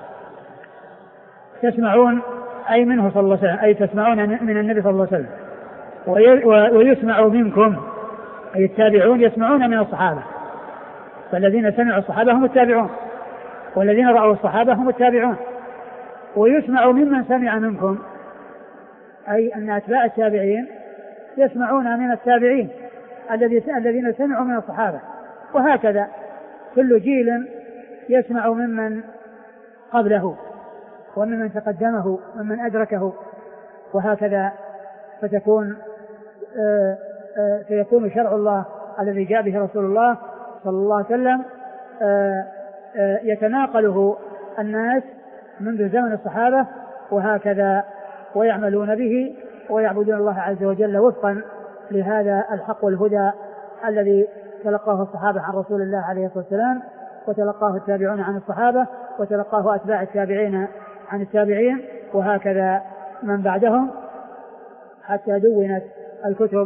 تسمعون أي منه صلى الله عليه وسلم، أي تسمعون من النبي صلى الله عليه وسلم، ويسمع منكم، أي التابعون يسمعون من الصحابة، فالذين سمعوا الصحابة هم التابعون، والذين رأوا الصحابة هم التابعون. ويسمع ممن سمع منكم، أي أن أتباع التابعين يسمعون من التابعين الذين سمعوا من الصحابة، وهكذا كل جيل يسمع ممن قبله وممن تقدمه وممن أدركه، وهكذا فتكون آآ آآ فيكون شرع الله الذي جاء به رسول الله صلى الله عليه وسلم آآ آآ يتناقله الناس منذ زمن الصحابة، وهكذا ويعملون به ويعبدون الله عز وجل وفقا لهذا الحق والهدى الذي تلقاه الصحابة عن رسول الله عليه الصلاة والسلام، وتلقاه التابعون عن الصحابة، وتلقاه أتباع التابعين عن التابعين، وهكذا من بعدهم، حتى دونت الكتب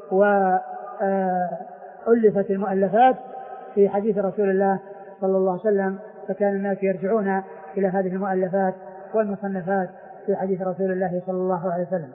وألفت المؤلفات في حديث رسول الله صلى الله عليه وسلم، فكان الناس يرجعون إلى هذه المؤلفات والمصنفات في حديث رسول الله صلى الله عليه وسلم.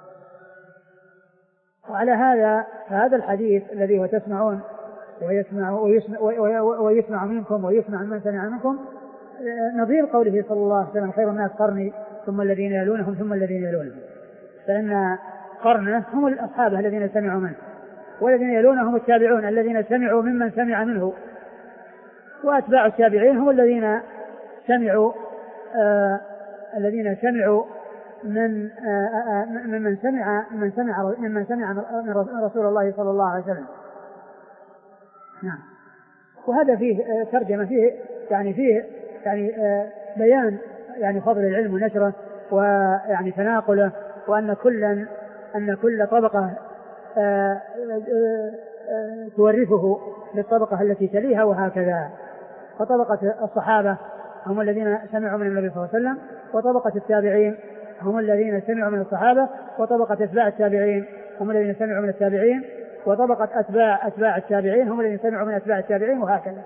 وعلى هذا فهذا الحديث الذي هو تسمعون ويسمع, ويسمع, ويسمع منكم ويسمع من سمع منكم نظير قوله صلى الله عليه وسلم: خير الناس قرني ثم الذين يلونهم ثم الذين يلونهم. فإن قرنه هم الأصحاب الذين سمعوا منه، والذين يلونهم التابعون الذين سمعوا ممن سمع منه، وأتباع التابعين هم الذين سمعوا آه الذين سمعوا من آه ممن سمع من سمع ممن سمع من رسول الله صلى الله عليه وسلم. نعم. وهذا فيه آه ترجمة فيه يعني فيه يعني آه بيان يعني فضل العلم ونشره ويعني تناقله، وأن كلا أن كل طبقة آه آه آه تورثه للطبقة التي تليها وهكذا. فطبقة الصحابة هم الذين سمعوا من النبي صلى الله عليه وسلم، وطبقة التابعين هم الذين سمعوا من الصحابة، وطبقة أتباع التابعين هم الذين سمعوا من التابعين، وطبقة أتباع أتباع التابعين هم الذين سمعوا من أتباع التابعين وهكذا.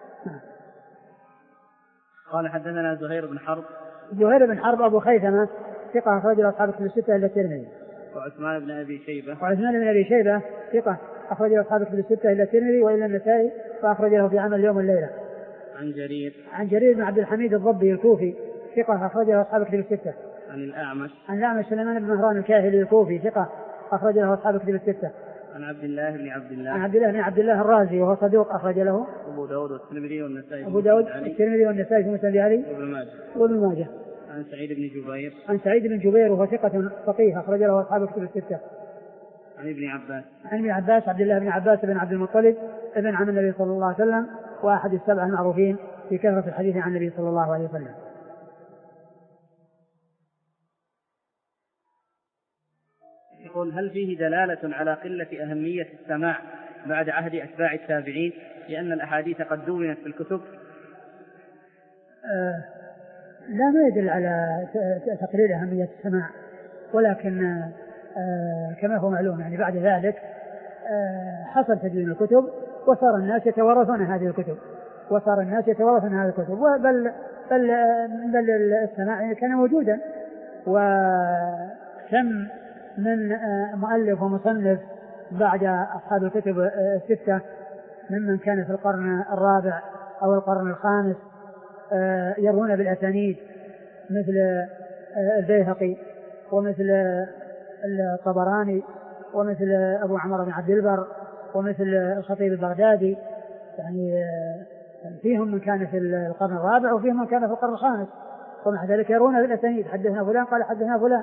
قال حدثنا زهير بن حرب. زهير بن حرب أبو خيثمة ثقة أخرج له أصحاب الكتب الستة إلا الترمذي. وعثمان بن أبي شيبة. وعثمان بن أبي شيبة ثقة أخرج له أصحاب الكتب الستة إلا الترمذي وإلا النسائي فأخرج له في عمل اليوم والليلة. عن جرير. عن جرير بن عبد الحميد الضبي الكوفي ثقة أخرج له أصحاب الكتب الستة. عن الأعمش. عن الأعمش سليمان بن مهران الكاهلي الكوفي ثقة أخرج له أصحاب الكتب الستة. عن عبد الله بن عبد الله. عن عبد الله بن عبد الله الرازي وهو صدوق أخرج له أبو داود والترمذي والنسائي. أبو داود والترمذي والنسائي في مسند علي. وابن ماجه. وابن ماجه. عن سعيد بن جبير. عن سعيد بن جبير وهو ثقة فقيه أخرج له أصحاب الكتب الستة. عن ابن عباس. عن ابن عباس عبد الله بن عباس بن عبد المطلب ابن عم النبي صلى الله عليه وسلم وأحد السبعة المعروفين في كثرة الحديث عن النبي صلى الله عليه وسلم. يقول هل فيه دلالة على قلة أهمية السماع بعد عهد أتباع التابعين لأن الأحاديث قد دونت في الكتب؟ آه لا، ما يدل على تقليل أهمية السماع، ولكن آه كما هو معلوم يعني بعد ذلك آه حصل تدوين الكتب وصار الناس يتوارثون هذه الكتب وصار الناس يتوارثون هذه الكتب بل بل بل السماع كان موجودا، وكم من مؤلف ومصنف بعد أصحاب الكتب الستة ممن كان في القرن الرابع أو القرن الخامس يروون بالأسانيد مثل البيهقي ومثل الطبراني ومثل أبو عمر بن عبد البر ومثل الخطيب البغدادي، يعني فيهم من كان في القرن الرابع وفيهم من كان في القرن الخامس، ومع ذلك يروون بالأسانيد حدثنا فلان قال حدثنا فلان.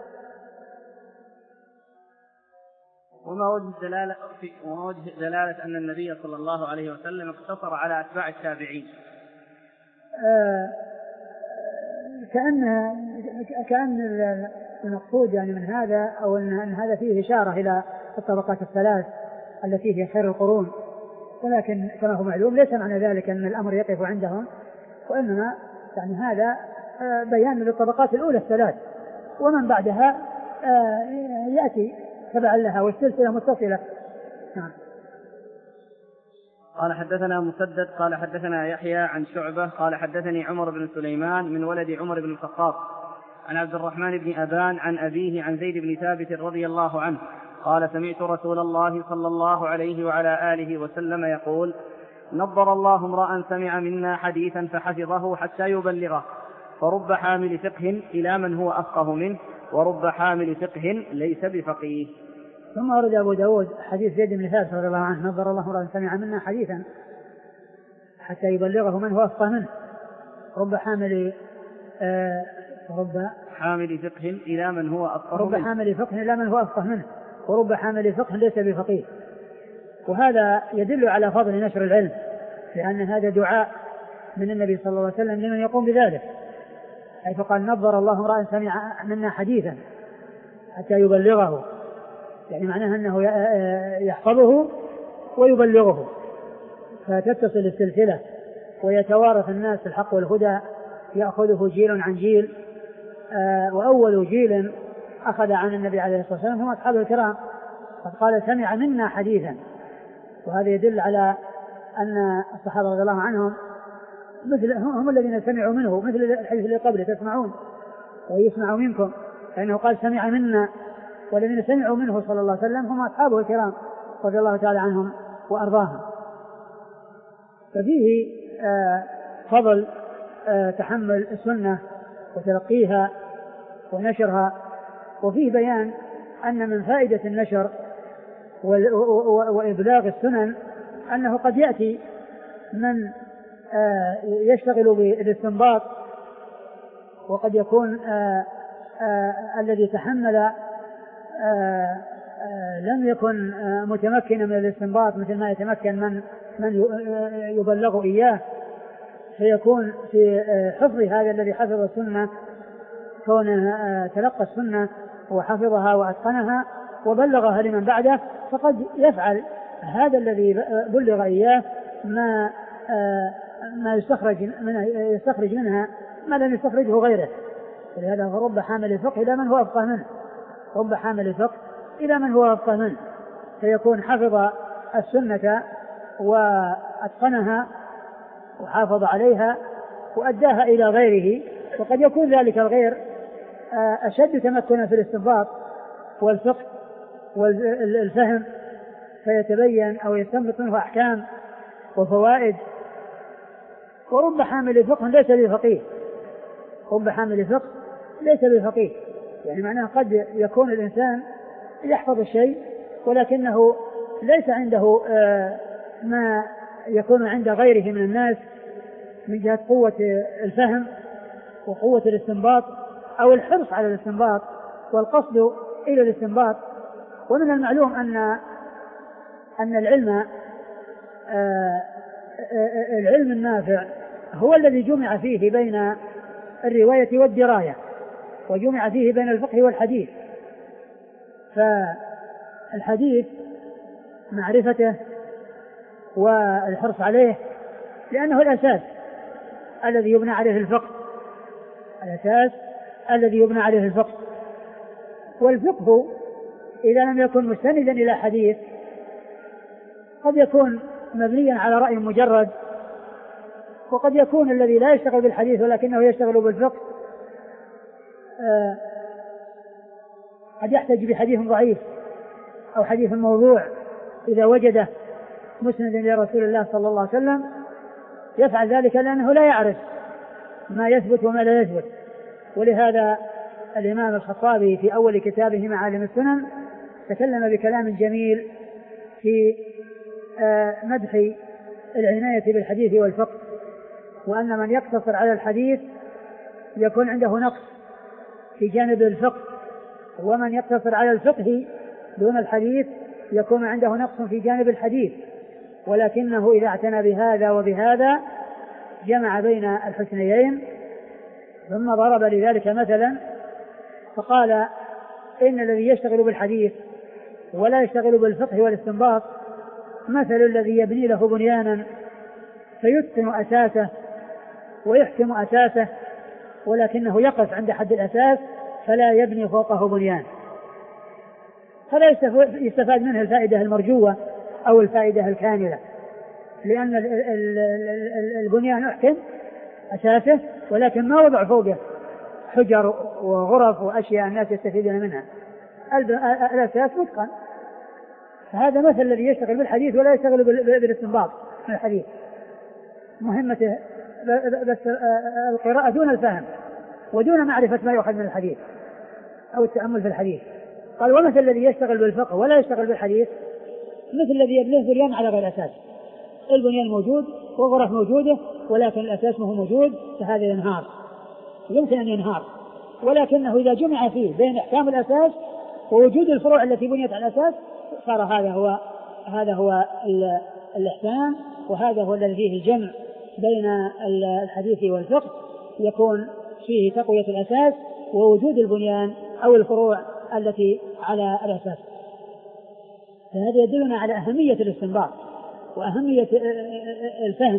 وما وجه دلالة وما وجه دلالة أن النبي صلى الله عليه وسلم اقتصر على أتباع التابعين؟ آه كأن كأن المقصود يعني من هذا أو أن هذا فيه إشارة إلى الطبقات الثلاث التي هي خير القرون، ولكن كما هو معلوم ليس معنى ذلك أن الأمر يقف عندهم، وإنما يعني هذا آه بيان للطبقات الأولى الثلاث ومن بعدها آه يأتي تبعا لها والسلسلة متصلة. نعم. قال حدثنا مسدد قال حدثنا يحيى عن شعبة قال حدثني عمر بن سليمان من ولد عمر بن الخطاب عن عبد الرحمن بن أبان عن أبيه عن زيد بن ثابت رضي الله عنه قال سمعت رسول الله صلى الله عليه وعلى آله وسلم يقول نضر الله امرأ سمع منا حديثا فحفظه حتى يبلغه فرب حامل فقه إلى من هو أفقه منه ورب حامل فقه ليس بفقيه. ثم ورد أبو داود حديث زيد بن ثابت رضي الله عنه نضر الله امرأ سمع منا حديثا حتى يبلغه من هو أفقه منه رب حامل آه رب حامل فقه إلى من هو أفقه رب منه حامل فقه إلى من هو أفقه منه ورب حامل فقه ليس بفقيه. وهذا يدل على فضل نشر العلم، لأن هذا دعاء من النبي صلى الله عليه وسلم لمن يقوم بذلك، حيث قال نضر الله امرأ سمع منا حديثا حتى يبلغه، يعني معناه أنه يحفظه ويبلغه فتتصل السلسلة ويتوارث الناس الحق والهدى يأخذه جيل عن جيل. وأول جيل أخذ عن النبي عليه الصلاة والسلام هم أصحاب الكرام، قد قال سمع منا حديثا، وهذا يدل على أن الصحابة رضي الله عنهم مثل هم الذين سمعوا منه، مثل الحديث اللي قبله تسمعون ويسمع منكم، فإنه قال سمع منا، والذين سمعوا منه صلى الله عليه وسلم هم أصحابه الكرام رضي الله تعالى عنهم وأرضاهم. ففيه آه فضل آه تحمل السنة وتلقيها ونشرها وفيه بيان أن من فائدة النشر وإبلاغ السنن أنه قد يأتي من يشتغل بالاستنباط، وقد يكون الذي تحمل لم يكن متمكنا من الاستنباط مثل ما يتمكن من من يبلغ إياه، فيكون في حفظ هذا الذي حفظ السنة كونه تلقى السنة وحفظها وأتقنها وبلغها لمن بعده، فقد يفعل هذا الذي بلغ إياه ما ما يستخرج منها يستخرج منها ما لم يستخرجه غيره. ولهذا رب حامل الفقه إلى من هو أفقه منه، رب حامل الفقه إلى من هو أفقه منه، فيكون حفظ السنة وأتقنها وحافظ عليها وأداها إلى غيره، وقد يكون ذلك الغير أشد تمكنا في الاستنباط والفقه والفهم فيتبين أو يستنبط منه أحكام وفوائد. ورب حامل فقه ليس بفقيه، رب حامل فقه ليس بفقيه، يعني معناه قد يكون الإنسان يحفظ الشيء ولكنه ليس عنده ما يكون عند غيره من الناس من جهة قوة الفهم وقوة الاستنباط أو الحرص على الاستنباط والقصد إلى الاستنباط. ومن المعلوم أن أن العلم العلم النافع هو الذي جمع فيه بين الرواية والدراية، وجمع فيه بين الفقه والحديث. فالحديث معرفته والحرص عليه لأنه الأساس الذي يبنى عليه الفقه، الأساس الذي يبنى عليه الفقه. والفقه إذا لم يكن مستندا إلى حديث قد يكون مبنيا على رأي مجرد، وقد يكون الذي لا يشتغل بالحديث ولكنه يشتغل بالفقه آه قد يحتج بحديث ضعيف أو حديث موضوع إذا وجده مسند إلى رسول الله صلى الله عليه وسلم، يفعل ذلك لأنه لا يعرف ما يثبت وما لا يثبت. ولهذا الإمام الخطابي في أول كتابه معالم السنن تكلم بكلام جميل في آه مدح العناية بالحديث والفقه، وأن من يقتصر على الحديث يكون عنده نقص في جانب الفقه، ومن يقتصر على الفقه دون الحديث يكون عنده نقص في جانب الحديث، ولكنه إذا اعتنى بهذا وبهذا جمع بين الحسنيين. ثم ضرب لذلك مثلا فقال إن الذي يشتغل بالحديث ولا يشتغل بالفقه والاستنباط مثل الذي يبني له بنيانا فيتقن أساسه ويحكم أساسه، ولكنه يقف عند حد الأساس فلا يبني فوقه بنيان، فلا يستفاد منه الفائدة المرجوة أو الفائدة الكاملة، لأن البنيان أحكم أساسه ولكن ما وضع فوقه حجر وغرف وأشياء الناس يستفيدون منها، الأساس متقن. فهذا مثل الذي يشتغل بالحديث ولا يشتغل بالاستنباط من الحديث، مهمته بس القراءة دون الفهم ودون معرفة ما يؤخذ من الحديث أو التأمل في الحديث. قال ومثل الذي يشتغل بالفقه ولا يشتغل بالحديث مثل الذي يبنيه بنيان على غير أساس، البنيان موجود وغرف موجودة ولكن الأساس ما هو موجود، فهذا ينهار، يمكن أن ينهار، ولكنه إذا جمع فيه بين إحكام الأساس ووجود الفروع التي بنيت على الأساس صار هذا هو هذا هو الإحكام، وهذا هو الذي فيه الجمع بين الحديث والفقه، يكون فيه تقوية الأساس ووجود البنيان أو الفروع التي على الأساس. فهذا يدلنا على أهمية الاستنباط وأهمية الفهم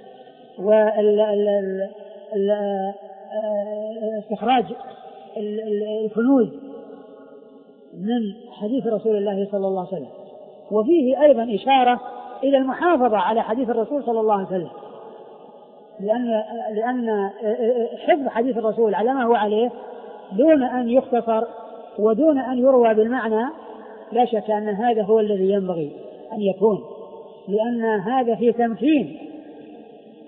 واستخراج الكنوز من حديث رسول الله صلى الله عليه وسلم. وفيه أيضا إشارة إلى المحافظة على حديث الرسول صلى الله عليه وسلم، لأن لأن حفظ حديث الرسول على ما هو عليه دون أن يختصر ودون أن يروى بالمعنى لا شك أن هذا هو الذي ينبغي أن يكون، لأن هذا في تمكين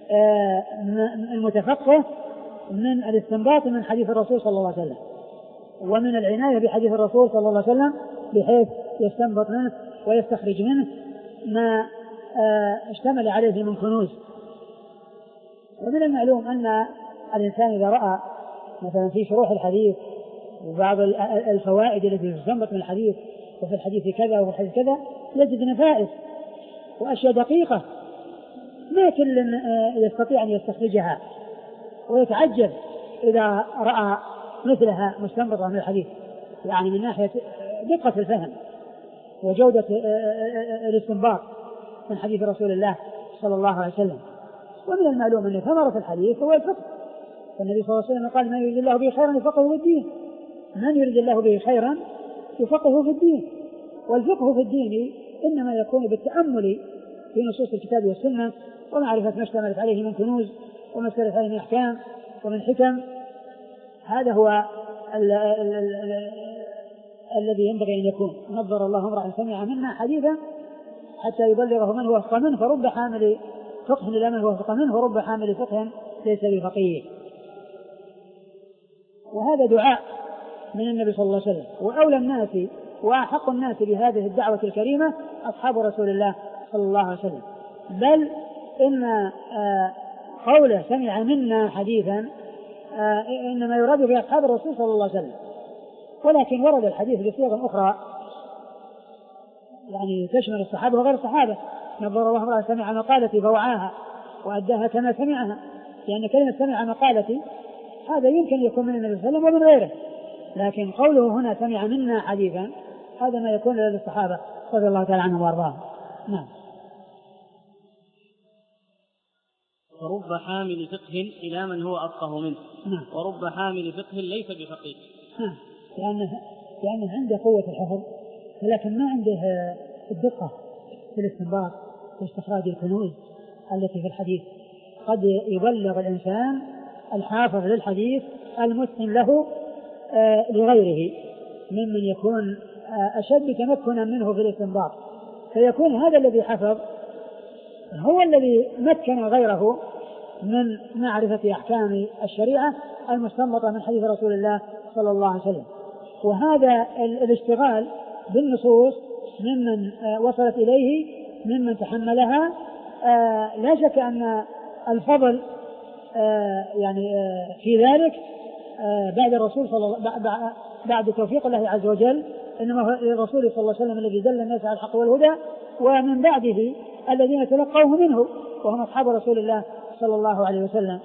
المتفقه من الاستنباط من حديث الرسول صلى الله عليه وسلم. ومن العناية بحديث الرسول صلى الله عليه وسلم بحيث يستنبط منه ويستخرج منه ما اشتمل عليه من كنوز. ومن المعلوم أن الإنسان إذا رأى مثلا في شروح الحديث وبعض الفوائد التي تستنبط من الحديث وفي الحديث كذا وفي الحديث كذا يجد نفائس وأشياء دقيقة ما كل يستطيع أن يستخرجها، ويتعجب إذا رأى مثلها مستنبطة من الحديث، يعني من ناحية دقة الفهم وجودة الاستنباط من حديث رسول الله صلى الله عليه وسلم. ومن المعلوم أن ثمرة الحديث هو الفقه، والنبي صلى الله عليه وسلم قال: من يريد الله به خيرا يفقهه في الدين. من يريد الله به خيرا يفقهه في الدين. والفقه في الدين إنما يكون بالتأمل في نصوص الكتاب والسنة ومعرفة ما اشتملت عليه من كنوز وما اشتملت عليه من أحكام ومن حكم. هذا هو ال ال ال ال الذي ينبغي أن يكون. نظر الله امرأ سمع منا حديثا حتى يبلغه من هو أفقه منه، فرب حامل فقه إلى من هو أفقه منه، ورب حامل فقه ليس بفقيه. وهذا دعاء من النبي صلى الله عليه وسلم. وأولى الناس وأحق الناس بهذه الدعوة الكريمة أصحاب رسول الله صلى الله عليه وسلم. بل إن قوله سمع منا حديثا إنما يراد به أصحاب الرسول صلى الله عليه وسلم، ولكن ورد الحديث بصيغ أخرى يعني تشمل الصحابة وغير الصحابة. نظر الله امرأ سمع مقالتي فوعاها وأداها كما سمعها، لأن كلمة سمع مقالتي هذا يمكن يكون من النبي صلى الله عليه وسلم ومن غيره، لكن قوله هنا سمع منا حديثا هذا ما يكون للصحابة رضي الله تعالى عنهم وارضاهم. نعم. ورب حامل فقه إلى من هو أفقه منه. نعم. ورب حامل فقه ليس بفقيه. نعم. لأنه لأنه عنده قوة الحفظ ولكن ما عنده الدقة في الاستنباط واستخراج الكنوز التي في الحديث. قد يبلغ الإنسان الحافظ للحديث المتقن له آه لغيره ممن يكون آه أشد تمكنا منه في الاستنباط، فيكون هذا الذي حفظ هو الذي مكن غيره من معرفة أحكام الشريعة المستنبطة من حديث رسول الله صلى الله عليه وسلم. وهذا الاشتغال بالنصوص ممن آه وصلت إليه ممن تحملها آه لا شك أن الفضل آه يعني آه في ذلك آه بعد الرسول صلى الله بعد توفيق الله عز وجل، إنما الرسول صلى الله عليه وسلم الذي دل الناس على الحق والهدى، ومن بعده الذين تلقوه منه وهم أصحاب رسول الله صلى الله عليه وسلم.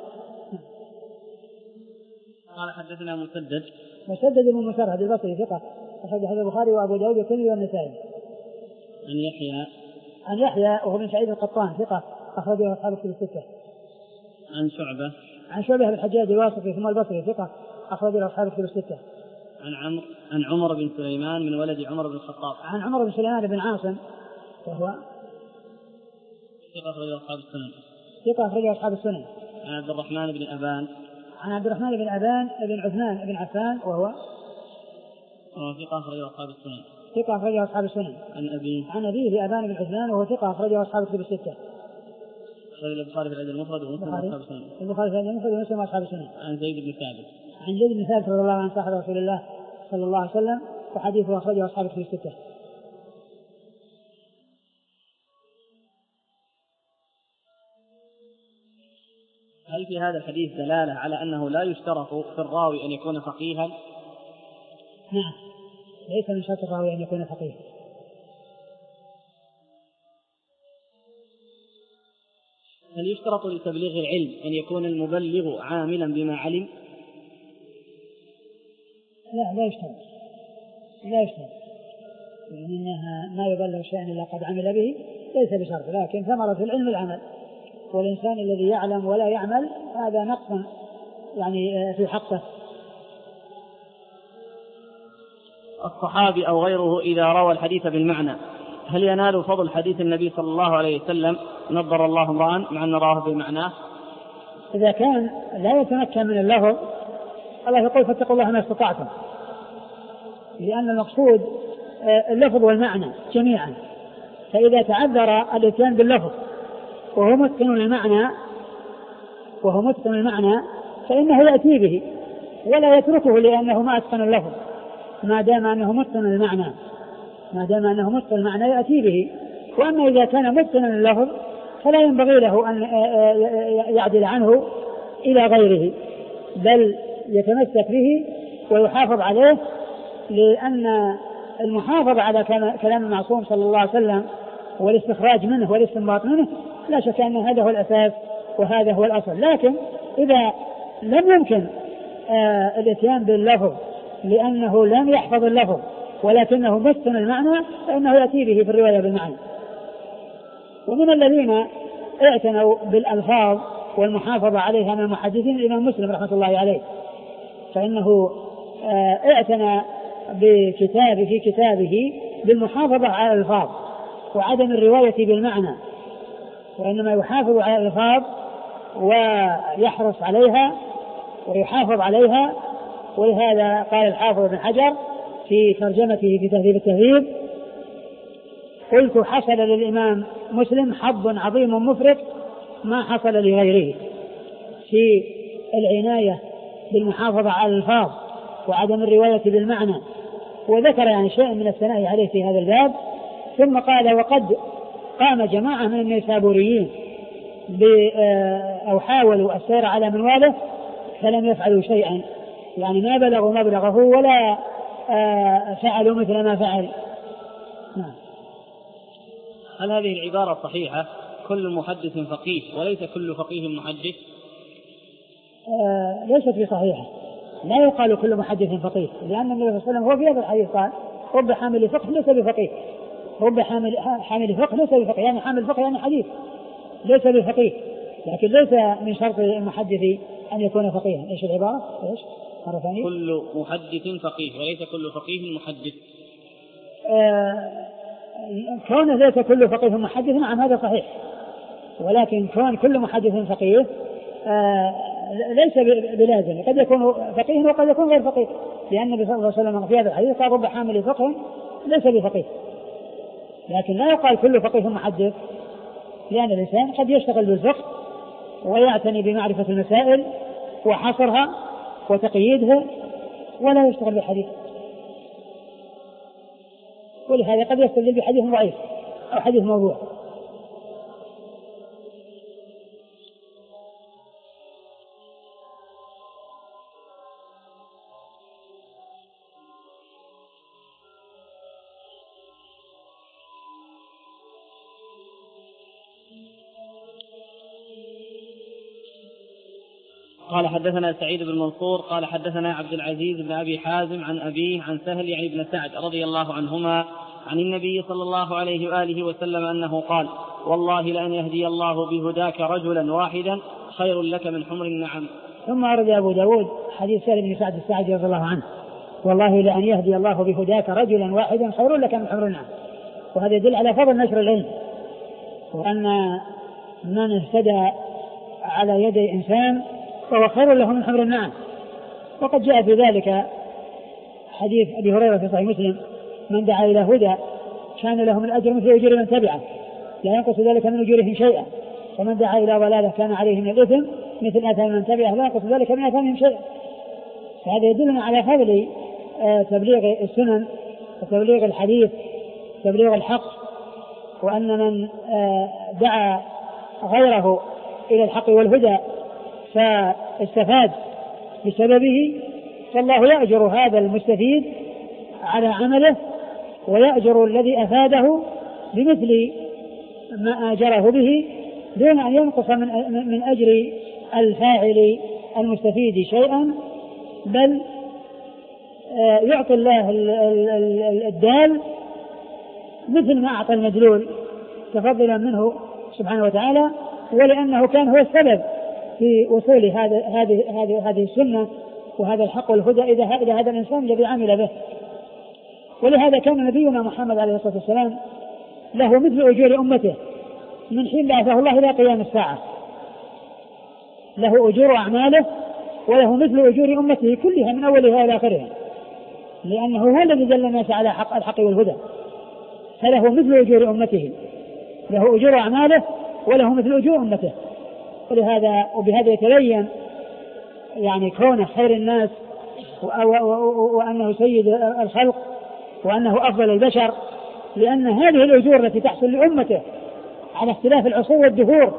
قال حدثنا مسدد مسدد بن مسرهد البصري ثقة أخرج حديث البخاري وأبو داود والترمذي والنسائي. عن يحيى عن يحيى وهو بن سعيد القطان ثقة أخرجه أصحاب الكتب الستة. عن شعبة عن شعبة بن الحجاج الواسطي ثم البصري ثقة أخرجه أصحاب الكتب الستة. عن عمرو عن عمر بن سليمان من ولد عمر بن الخطاب. عن عمر بن سليمان بن عاصم وهو ثقة أخرجه أصحاب السنن. ثقة أخرجه أصحاب السنن. عن عبد الرحمن بن أبان عن عبد الرحمن بن أبان بن عثمان بن عفان وهو ثقة أخرجه أصحاب السنن. ثقة أخرجه أصحاب السنن. عن أبيه عن أبيه أبان بن عثمان وهو ثقة أخرجه أصحاب الكتب الستة. أخرج البخاري في الأدب المفرد ومسلم وأصحاب السنن. البخاري في الأدب المفرد ومسلم وأصحاب السنن. عن زيد بن ثابت عن زيد بن ثابت رضي الله عنه صاحب رسول الله صلى الله عليه وسلم وحديثه أخرجه أصحاب الكتب الستة. هل في هذا الحديث دلالة على أنه لا يشترط في الراوي أن يكون فقيها؟ نعم، ليس من شرط الراوي أن يكون فقيها. هل يشترط لتبليغ العلم أن يكون المبلغ عاملا بما علم؟ لا لا يشترط لا يشترط يعني أنها ما يبلغ شيئا إلا قد عمل به ليس بشرط، لكن ثمرة في العلم العمل، والإنسان الذي يعلم ولا يعمل هذا نقص يعني في حقه. الصحابي أو غيره إذا روى الحديث بالمعنى هل ينال فضل حديث النبي صلى الله عليه وسلم نظر الله امرأ مع أن راه بمعناه؟ إذا كان لا يتمكن من اللفظ الله يقول فاتقوا الله ما استطعتم، لأن المقصود اللفظ والمعنى جميعا، فإذا تعذر الاتيان باللفظ وهو متقن المعنى وهو متقن المعنى فإنه يأتي به ولا يتركه لأنه ما أتقن اللفظ، ما دام أنه متقن المعنى ما دام أنه متقن المعنى يأتي به. وأما إذا كان متقنا اللفظ فلا ينبغي له أن يعدل عنه إلى غيره، بل يتمسك به ويحافظ عليه، لأن المحافظة على كلام المعصوم صلى الله عليه وسلم والاستخراج منه والاستنباط منه لا شك أن هذا هو الأساس وهذا هو الأصل. لكن إذا لم يمكن آه الاتيان باللفظ لأنه لم يحفظ اللفظ ولكنه متقن المعنى فإنه يأتي به في الرواية بالمعنى. ومن الذين اعتنوا بالألفاظ والمحافظة عليها من المحدثين الإمام مسلم رحمة الله عليه، فإنه آه اعتنى بكتابه في كتابه بالمحافظة على الألفاظ وعدم الرواية بالمعنى، وإنما يحافظ على الألفاظ ويحرص عليها ويحافظ عليها. ولهذا قال الحافظ بن حجر في ترجمته في تهذيب التهذيب: قلت حصل للإمام مسلم حظ عظيم مفرط ما حصل لغيره في العناية بالمحافظة على الألفاظ وعدم الرواية بالمعنى، وذكر يعني شيء من الثناء عليه في هذا الباب. ثم قال: وقد قام جماعة من النيسابوريين أو حاولوا السير على منواله فلم يفعلوا شيئا، يعني ما بلغوا مبلغه ولا فعلوا مثل ما فعل. نعم. هل هذه العبارة صحيحة كل محدث فقيه وليس كل فقيه محدث؟ آه ليست بصحيحة، لا يقال كل محدث فقيه، لأن النبي صلى الله عليه وسلم هو في هذا الحديث قال: رب حامل فقه ليس بفقيه، رب حامل حامل فقه ليس بفقيه، يعني حامل فقه يعني حديث ليس بفقيه، لكن ليس من شرط المحدث أن يكون فقيها. إيش العبارة؟ إيش مرة ثانية؟ كل محدث فقيه وليس كل فقيه محدث. آه كون ليس كل فقيه محدث نعم هذا صحيح، ولكن كون كل محدث فقيه آه ليس بلازم، قد يكون فقيه وقد يكون غير فقيه، لأن النبي صلى الله عليه وسلم في هذا الحديث قال: رب حامل فقه ليس بفقيه. لكن لا يقال كل فقيه محدث، لأن الإنسان قد يشتغل بالفقه ويعتني بمعرفة المسائل وحصرها وتقييدها ولا يشتغل بالحديث، ولهذا قد يستدل بحديث ضعيف أو حديث موضوع. قال حدثنا سعيد بن منصور قال حدثنا عبد العزيز بن أبي حازم عن أبيه عن سهل يعني بن سعد رضي الله عنهما عن النبي صلى الله عليه وآله وسلم أنه قال: والله لأن يهدي الله بهداك رجلا واحدا خير لك من حمر النعم. ثم أرد أبو داود حديث سهل بن سعد الساعدي رضي الله عنه: والله لأن يهدي الله بهداك رجلا واحدا خير لك من حمر النعم. وهذا يدل على فضل نشر العلم، وأن من اهتدى على يد إنسان فهو خير له من حمر النعم. وقد جاء في ذلك حديث أبي هريرة في صحيح مسلم: من دعا إلى هدى كان له من الأجر مثل أجور من تبعه لا ينقص ذلك من أجورهم شيئا، ومن دعا إلى ضلالة كان عليه من الإثم مثل آثام من تبعه لا ينقص ذلك من آثامهم شيئا. فهذا يدلنا على فضل تبليغ السنن وتبليغ الحديث تبليغ الحق، وأن من دعا غيره إلى الحق والهدى فاستفاد بسببه فالله يأجر هذا المستفيد على عمله ويأجر الذي أفاده بمثل ما آجره به دون أن ينقص من, من أجر الفاعل المستفيد شيئا، بل يعطي الله الدال مثل ما أعطى المدلول تفضلا منه سبحانه وتعالى، ولأنه كان هو السبب في وصول هذه هذه هذه هذه السنة وهذا الحق والهدى إلى هذا الإنسان الذي عمل به. ولهذا كان نبينا محمد عليه الصلاة والسلام له مثل أجور أمته من حين بعثه الله إلى قيام الساعة، له أجور أعماله وله مثل أجور أمته كلها من أولها إلى آخرها، لأنه هو الذي دل الناس على حق الحق والهدى، فله مثل أجور أمته، له أجور أعماله وله مثل أجور أمته. ولهذا وبهذا يتبين يعني كون خير الناس وأنه سيد الخلق وأنه أفضل البشر، لأن هذه الأجور التي تحصل لأمته على اختلاف العصور والدهور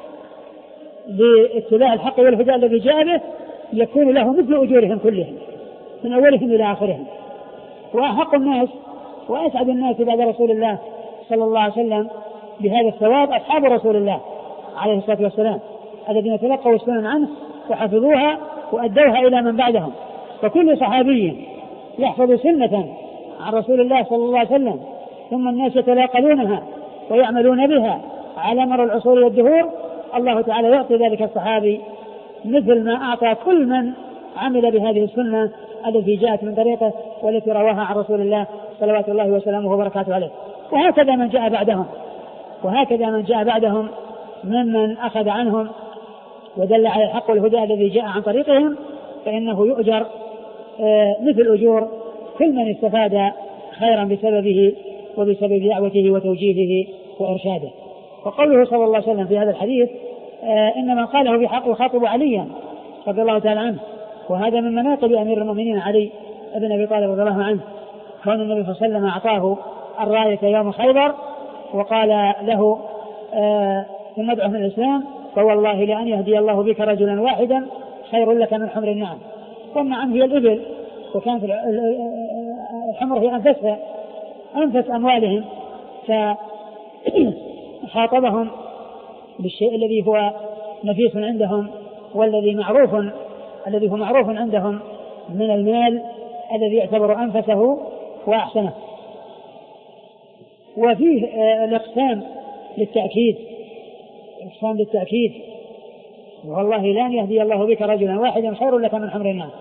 باتباع الحق والهدى الذي جاء به يكون له مثل أجورهم كلهم من أولهم إلى آخرهم. وأحق الناس وأسعد الناس بعد رسول الله صلى الله عليه وسلم بهذا الثواب أصحاب رسول الله عليه الصلاة والسلام الذين تلقوا السنن عنه وحفظوها وأدوها إلى من بعدهم. فكل صحابي يحفظ سنة عن رسول الله صلى الله عليه وسلم ثم الناس يتلاقلونها ويعملون بها على مر العصور والدهور، الله تعالى يعطي ذلك الصحابي مثل ما أعطى كل من عمل بهذه السنة التي جاءت من طريقه والتي رواها عن رسول الله صلوات الله وسلامه وبركاته عليه. وهكذا من جاء بعدهم وهكذا من جاء بعدهم ممن أخذ عنهم ودل على الحق والهدى الذي جاء عن طريقهم، فإنه يؤجر مثل أجور كل من استفاد خيرا بسببه وبسبب دعوته وتوجيهه وإرشاده. وقوله صلى الله عليه وسلم في هذا الحديث إنما قاله بحق يخاطب عليا رضي الله تعالى عنه، وهذا من مناقب أمير المؤمنين علي بن أبي طالب رضي الله عنه، كون النبي صلى الله عليه وسلم أعطاه الراية يوم خيبر وقال له ثم ادعه من الإسلام فوالله لأن يهدي الله بك رجلا واحدا خير لك من حمر النعم. والنعم هي الإبل، وكانت الحمر هي أنفسها أنفس أموالهم، فخاطبهم بالشيء الذي هو نفيس عندهم والذي معروف الذي هو معروف عندهم من المال الذي يعتبر أنفسه وأحسنه. وفيه الإقسام للتأكيد إقسام للتأكيد والله لأن يهدي الله بك رجلا واحدا خير لك من حمر النعم.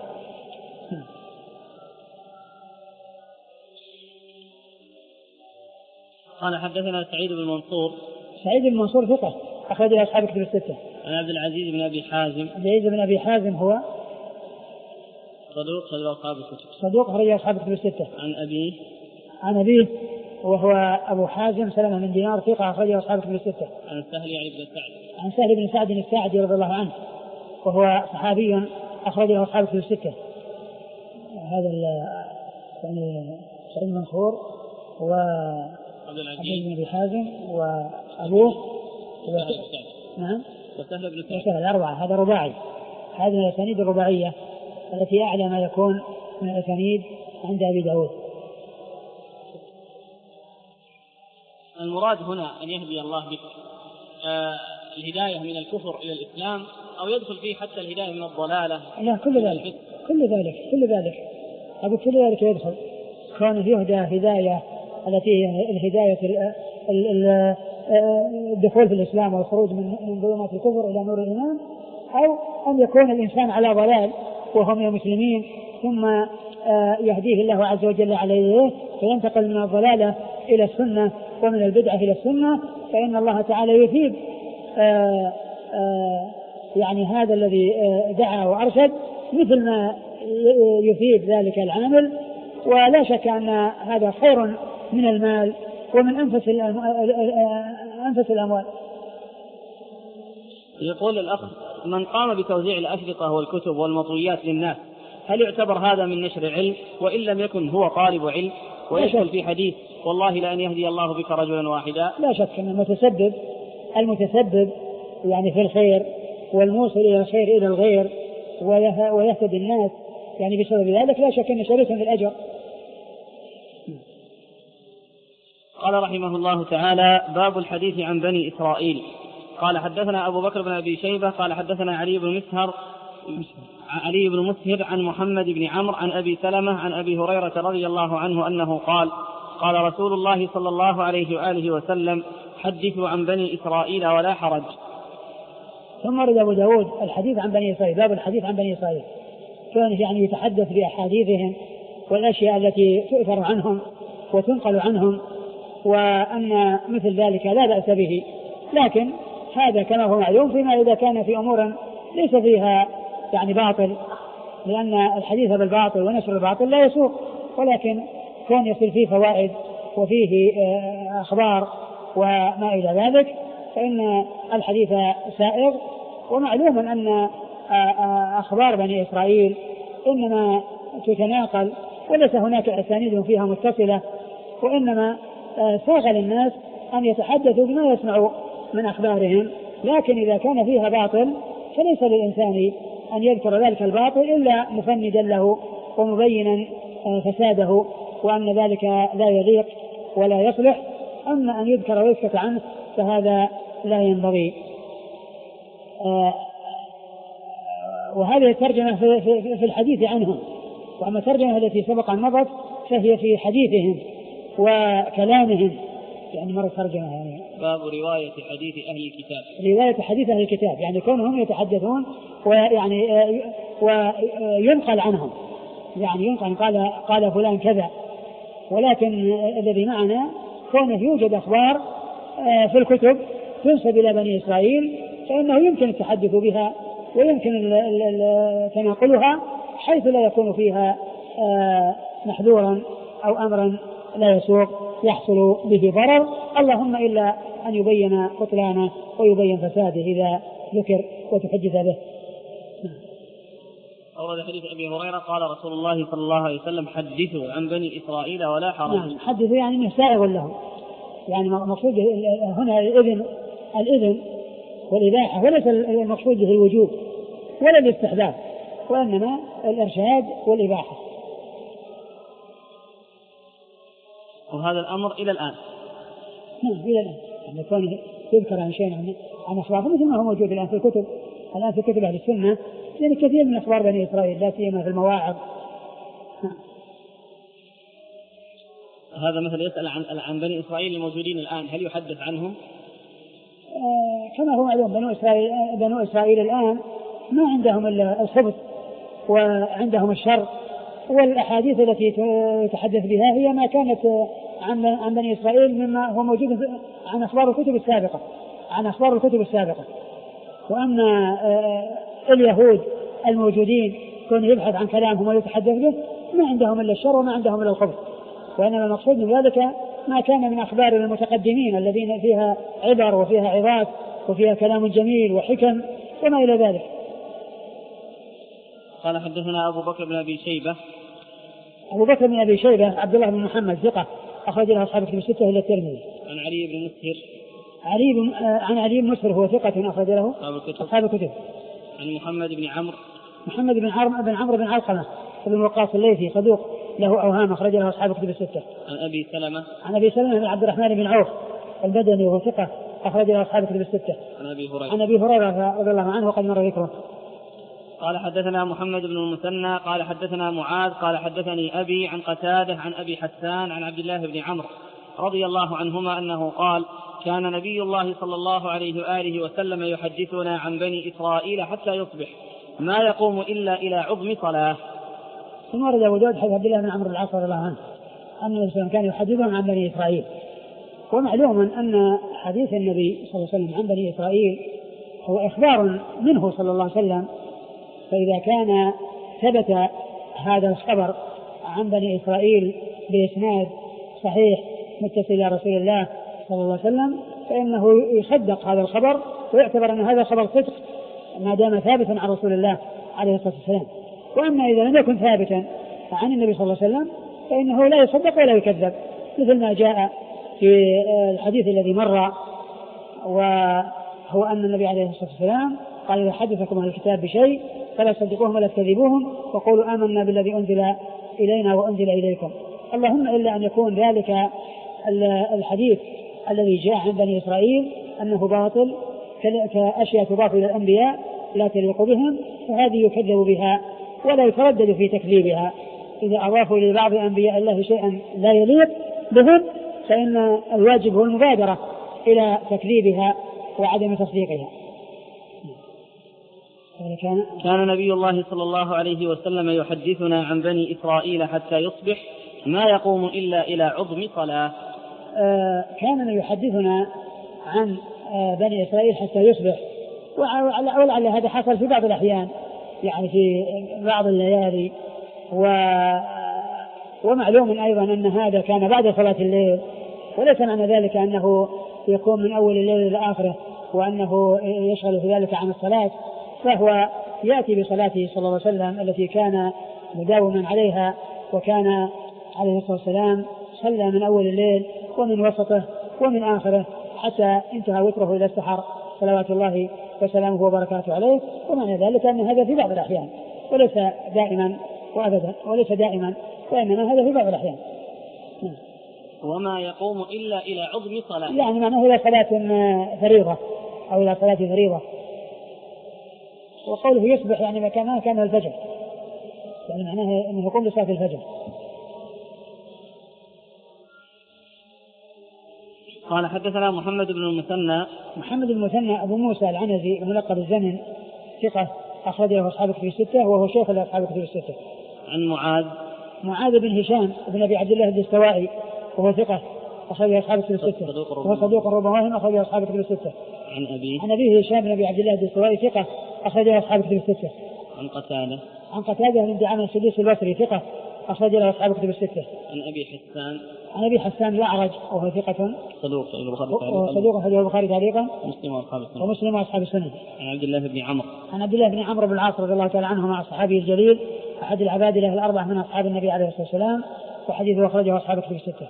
قال حدثنا سعيد بن منصور. سعيد بن منصور ثقة أخرج له أصحاب كتب الستة. عن عبد العزيز بن أبي حازم. عبد العزيز بن أبي حازم هو صدوق أخرج أصحاب الكتب. صدوق أخرج أصحاب كتب الستة. عن أبيه. عن أبيه وهو أبو حازم سلمة من دينار ثقة أخرج أصحاب كتب الستة. عن سهل يعني بن سعد. عن سهل بن سعد الساعدي رضي الله عنه وهو صحابي أخرج له أصحاب كتب الستة. هذا يعني سعيد بن منصور و عبد العزيز بن أبي حازم وأبوه و... نعم وسهل بن سعد. وسهل الأربعة هذا رباعي. هذه من الأسانيد الرباعية التي أعلى ما يكون من الأسانيد عند أبي داود. المراد هنا أن يهدي الله بك آه الهداية من الكفر إلى الإسلام أو يدخل فيه حتى الهداية من الضلالة. لا كل ذلك كل ذلك كل ذلك أبو كل ذلك يدخل كونه يهدى هداية التي هي الهداية الدخول في الإسلام والخروج من ظلمات الكفر إلى نور الإيمان، أو أن يكون الإنسان على ضلال وهم المسلمين ثم يهديه الله عز وجل عليه فينتقل من الضلالة إلى السنة ومن البدعة إلى السنة، فإن الله تعالى يثيب آآ آآ يعني هذا الذي دعا وأرشد مثل ما يثيب ذلك العامل. ولا شك أن هذا خير من المال ومن أنفس أنفس الأموال. يقول الأخ من قام بتوزيع الأشرطة والكتب والمطويات للناس هل يعتبر هذا من نشر العلم وإن لم يكن هو طالب علم ويدخل في حديث والله لأن يهدي الله بك رجلا واحدا؟ لا شك أن المتسبب المتسبب يعني في الخير والموصل إلى الخير إلى الغير ويهتدي الناس يعني بسبب ذلك لا شك أن شريك في الأجر. قال رحمه الله تعالى باب الحديث عن بني إسرائيل. قال حدثنا أبو بكر بن أبي شيبة قال حدثنا علي بن مسهر علي بن مسهر عن محمد بن عمرو عن أبي سلمة عن أبي هريرة رضي الله عنه أنه قال قال رسول الله صلى الله عليه وآله وسلم حدثوا عن بني إسرائيل ولا حرج. ثم رد أبو داود الحديث عن بني إسرائيل باب الحديث عن بني إسرائيل كان يعني يتحدث بأحاديثهم والأشياء التي تؤثر عنهم وتنقل عنهم وأن مثل ذلك لا بأس به، لكن هذا كما هو معلوم فيما إذا كان في أمور ليس فيها يعني باطل، لأن الحديث بالباطل ونشر الباطل لا يسوق، ولكن كون يصل فيه فوائد وفيه أخبار وما إلى ذلك فإن الحديث سائغ. ومعلوم أن أخبار بني إسرائيل إنما تتناقل وليس هناك أسانيد فيها متصلة، وإنما ساغ للناس أن يتحدثوا بما يسمعوا من أخبارهم، لكن إذا كان فيها باطل فليس للإنسان أن يذكر ذلك الباطل إلا مفندا له ومبينا فساده وأن ذلك لا يليق ولا يصلح. أما أن يذكر ويسكت عنه فهذا لا ينبغي. وهذه الترجمة في الحديث عنهم، وأما الترجمة التي سبق أن مضت فهي في حديثهم وكلامهم، يعني مرة ترجمة يعني باب رواية حديث أهل الكتاب. رواية حديث أهل الكتاب يعني كونهم يتحدثون ويعني وينقل عنهم، يعني ينقل قال قال فلان كذا، ولكن الذي معنا كونه يوجد أخبار في الكتب تنسب إلى بني إسرائيل فإنه يمكن التحدث بها ويمكن تناقلها حيث لا يكون فيها محذورا أو أمرا لا يسوق يحصل به ضرر، اللهم إلا أن يبين بطلانه ويبين فساده إذا ذكر وتحدث به. أورد حديث أبي هريرة قال رسول الله صلى الله عليه وسلم حدثوا عن بني إسرائيل ولا حرج. نعم، حدثوا يعني أنه سائغ له، يعني مقصود هنا الإذن الإذن والإباحة، وليس المقصود به الوجوب ولا الاستحباب، وإنما الإرشاد والإباحة. وهذا الأمر إلى الآن. نعم إلى الآن، يعني كونه يذكر عن شيء عن عن أخبار مثل ما هو موجود الآن في الكتب، الآن في كتب أهل السنة يعني كثير من أخبار بني إسرائيل لا سيما في المواعظ. نعم. هذا مثل يسأل عن عن بني إسرائيل الموجودين الآن هل يحدث عنهم؟ آه كما هو معلوم بنو إسرائيل بنو إسرائيل الآن ما عندهم إلا الخبث وعندهم الشر، والأحاديث التي يتحدث بها هي ما كانت عن عن بني إسرائيل مما هو موجود عن أخبار الكتب السابقة عن أخبار الكتب السابقة. وأما آه اليهود الموجودين كون يبحث عن كلامهم ويتحدث به ما عندهم إلا الشر وما عندهم إلا الخبث، وإنما المقصود من ذلك ما كان من أخبار المتقدمين الذين فيها عبر وفيها عظات وفيها كلام جميل وحكم وما إلى ذلك. قال حدثنا أبو بكر بن أبي شيبة. أبو بكر بن أبي شيبة عبد الله بن محمد ثقة أخرج له أصحاب الكتب الستة إلا الترمذي. عن علي بن مسهر. علي بن عن علي بن مسهر هو ثقة أخرج له أصحاب الكتب. عن محمد بن عمرو. محمد بن عمرو بن عمرو بن علقمة بن وقاص الليثي صدوق له أوهام أخرج له أصحاب الكتب الستة. عن أبي سلمة. عن أبي سلمة بن عبد الرحمن بن عوف البدني وهو ثقة أخرج له أصحاب الكتب الستة. عن أبي هريرة. عن أبي هريرة رضي الله عنه وقد مر ذكره. قال حدثنا محمد بن المثنى قال حدثنا معاذ قال حدثني أبي عن قتادة عن أبي حسان عن عبد الله بن عمرو رضي الله عنهما أنه قال كان نبي الله صلى الله عليه وآله وسلم يحدثنا عن بني إسرائيل حتى يصبح ما يقوم إلا إلى عظم صلاة. ثم ورد أبو داود حديث عبد الله بن عمرو العاص رضي الله عنه أن النبي كان يحدثهم عن بني إسرائيل. ومعلوم أن حديث النبي صلى الله عليه وسلم عن بني إسرائيل هو إخبار منه صلى الله عليه وسلم، فإذا كان ثبت هذا الخبر عن بني إسرائيل بإسناد صحيح متصل إلى رسول الله صلى الله عليه وسلم فإنه يصدق هذا الخبر ويعتبر أن هذا خبر صدق ما دام ثابتا عن رسول الله عليه الصلاة والسلام. وأما إذا لم يكن ثابتا عن النبي صلى الله عليه وسلم فإنه لا يصدق ولا يكذب، مثل ما جاء في الحديث الذي مر، وهو أن النبي عليه الصلاة والسلام قال إذا حدثكم أهل الكتاب بشيء فلا تصدقوهم ولا تكذبوهم وقولوا آمنا بالذي أنزل إلينا وأنزل إليكم، اللهم إلا أن يكون ذلك الحديث الذي جاء عن بني إسرائيل أنه باطل كأشياء تضاف إلى الأنبياء لا تليق بهم، فهذه يكذب بها ولا يتردد في تكذيبها. إذا أضافوا لبعض أنبياء الله شيئا لا يليق بهم فإن الواجب هو المبادرة إلى تكذيبها وعدم تصديقها. كان, كان نبي الله صلى الله عليه وسلم يحدثنا عن بني إسرائيل حتى يصبح ما يقوم إلا إلى عظم صلاة. آه كان يحدثنا عن آه بني إسرائيل حتى يصبح، ولعل هذا حصل في بعض الأحيان يعني في بعض الليالي، و ومعلوم أيضا أن هذا كان بعد صلاة الليل، وليس معنى ذلك أنه يكون من أول الليل إلى آخره وأنه يشغل في ذلك عن الصلاة، فهو يأتي بصلاته صلى الله عليه وسلم التي كان مداوما عليها، وكان عليه الصلاة والسلام صلى من أول الليل ومن وسطه ومن آخره حتى انتهى وتره إلى السحر صلوات الله وسلامه وبركاته عليه. ومعنى ذلك أن هذا في بعض الأحيان وليس دائما وأبدا، وليس دائما وإنما هذا في بعض الأحيان. وما يقوم إلا إلى عظم صلاة، يعني معناه إلى صلاة فريضة أو إلى صلاة فريضة. وقوله يصبح يعني مكانها كان الفجر، يعني معناه أنه يقوم لصلاة الفجر. قال حدثنا محمد بن المثنى. محمد بن المثنى أبو موسى العنزي الملقب الزمن، ثقة أخرج له أصحاب كتب الستة وهو شيخ لأصحاب كتب الستة. عن معاذ معاذ بن هشام بن أبي عبد الله الدستوائي وهو ثقة أخرج له أصحاب كتب الستة وهو صدوق ربما وهم أخرج له أصحاب كتب الستة. عن أبي عن أبيه هشام بن أبي عبد الله الدستوائي ثقة أخرج له أصحاب كتب الستة. عن قتادة عن قتادة بن دعامة السدوسي البصري ثقة أخرج له أصحاب كتب الستة. عن أبي حسان عن أبي حسان الأعرج وهو ثقة صدوق صدوق أخرج له البخاري تعليقا مسلم وأصحاب السنة ومسلم وأصحاب السنة. عن عبد الله بن عمرو عن عبد الله بن عمرو بن العاص رضي الله تعالى عنه مع صحابه الجليل أحد العباد له الأربعة من أصحاب النبي عليه الصلاة والسلام، وحديثه أخرجه أصحاب كتب الستة.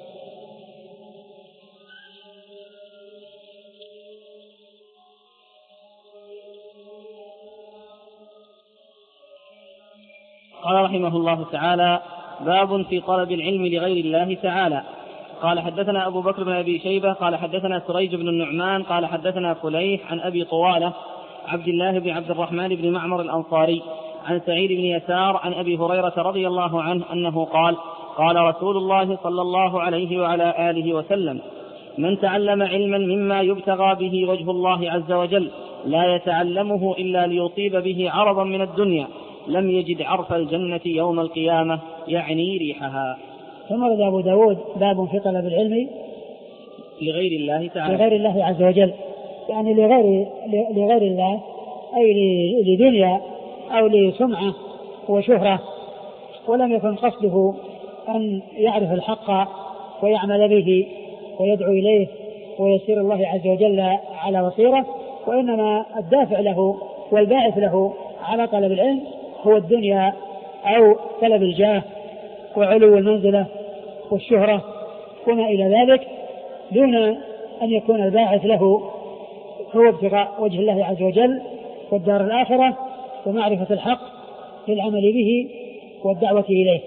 قال رحمه الله تعالى: باب في طلب العلم لغير الله تعالى. قال حدثنا أبو بكر بن أبي شيبة قال حدثنا سريج بن النعمان قال حدثنا فليح عن أبي طوالة عبد الله بن عبد الرحمن بن معمر الأنصاري عن سعيد بن يسار عن أبي هريرة رضي الله عنه أنه قال: قال رسول الله صلى الله عليه وعلى آله وسلم: من تعلم علما مما يبتغى به وجه الله عز وجل لا يتعلمه إلا ليطيب به عرضا من الدنيا لم يجد عرف الجنة يوم القيامة، يعني ريحها. ثم ورد أبو داود باب في طلب العلم لغير الله تعالى لغير الله عز وجل، يعني لغير, لغير الله أي لدنيا أو لسمعة وشهرة، ولم يكن قصده أن يعرف الحق ويعمل به ويدعو إليه ويسير الله عز وجل على بصيرة، وإنما الدافع له والباعث له على طلب العلم هو الدنيا أو طلب الجاه وعلو المنزلة والشهرة وما إلى ذلك، دون أن يكون الباعث له هو ابتغاء وجه الله عز وجل والدار الآخرة ومعرفة الحق للعمل به والدعوة إليه.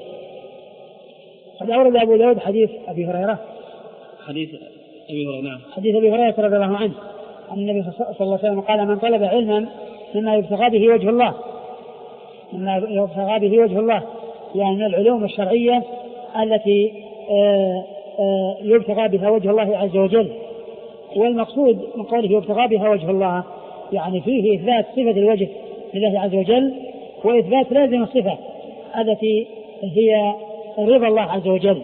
قد أورد أبو داود حديث أبي هريرة حديث أبي هريرة نعم حديث أبي هريرة رضي الله عنه أن النبي صلى الله عليه وسلم قال: من طلب علما مما يبتغى به وجه الله مما يبتغى به وجه الله يعني من العلوم الشرعية التي يبتغى بها وجه الله عز وجل. والمقصود من قوله يبتغى بها وجه الله يعني فيه إثبات صفة الوجه لله عز وجل وإثبات لازم الصفة التي هي رضا الله عز وجل.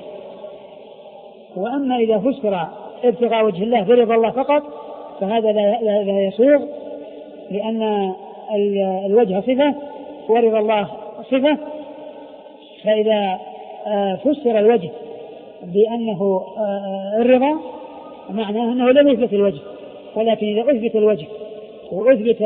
وأما إذا فسر ابتغاء وجه الله برضا الله فقط فهذا لا, لا يصير، لأن الوجه صفة ورضا الله صفة. فإذا فسر الوجه بأنه الرضا معناه أنه لم يثبت الوجه، ولكن إذا أثبت الوجه وأثبت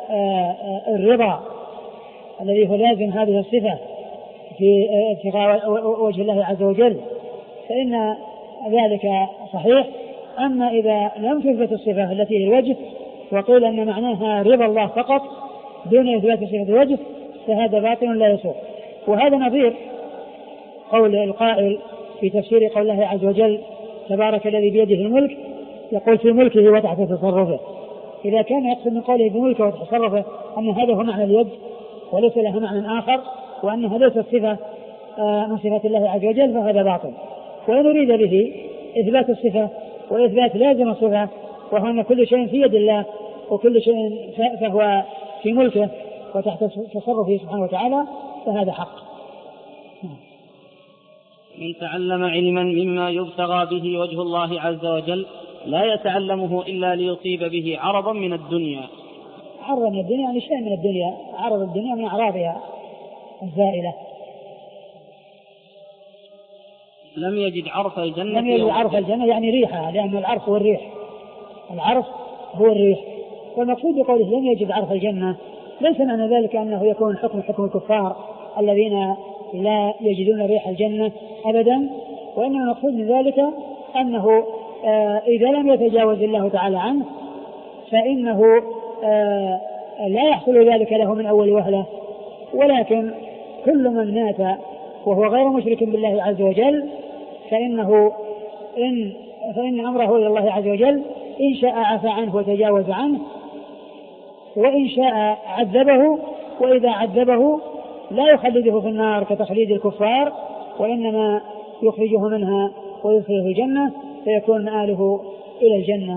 الرضا الذي هو لازم هذه الصفة في ابتغاء وجه الله عز وجل فإن ذلك صحيح. أما إذا لم تثبت الصفة التي للوجه وقيل أن معناها رضا الله فقط دون إثبات صفة الوجه فهذا باطل لا يسوق. وهذا نظير قول القائل في تفسير قول الله عز وجل: تبارك الذي بيده الملك، يقول في ملكه وتحت تصرفه. إذا كان يقصد من قوله بملكه وتصرفه أن هذا هو معنى اليد وليس لها معنى آخر وأنها ليست صفة من صفات الله عز وجل فهذا باطل. وإن أريد به إثبات الصفة وإثبات لازم الصفة وهو أن كل شيء في يد الله وكل شيء فهو في ملكه وتحت تصرفه سبحانه وتعالى فهذا حق. من تعلم علما مما يبتغى به وجه الله عز وجل لا يتعلمه إلا ليصيب به عرضا من الدنيا. عرضا من الدنيا يعني شيء من الدنيا، عرض الدنيا من أعراضها الزائلة. لم يجد عرف الجنة لم يجد عرف الجنة يعني ريحها، لأن العرف هو الريح، العرف هو الريح. والمقصود بقوله لم يجد عرف الجنة ليس معنى ذلك أنه يكون حكم حكم الكفار الذين لا يجدون ريح الجنة أبدا، وإنما المقصود من ذلك أنه آه إذا لم يتجاوز الله تعالى عنه فإنه آه لا يحصل ذلك له من أول وهلة، ولكن كل من مات وهو غير مشرك بالله عز وجل فإنه إن, فإن أمره إلى الله عز وجل، إن شاء عفى عنه وتجاوز عنه، وإن شاء عذبه، وإذا عذبه لا يخلده في النار كتخليد الكفار، وإنما يخرجه منها ويدخله الجنة فيكون مآله إلى الجنة.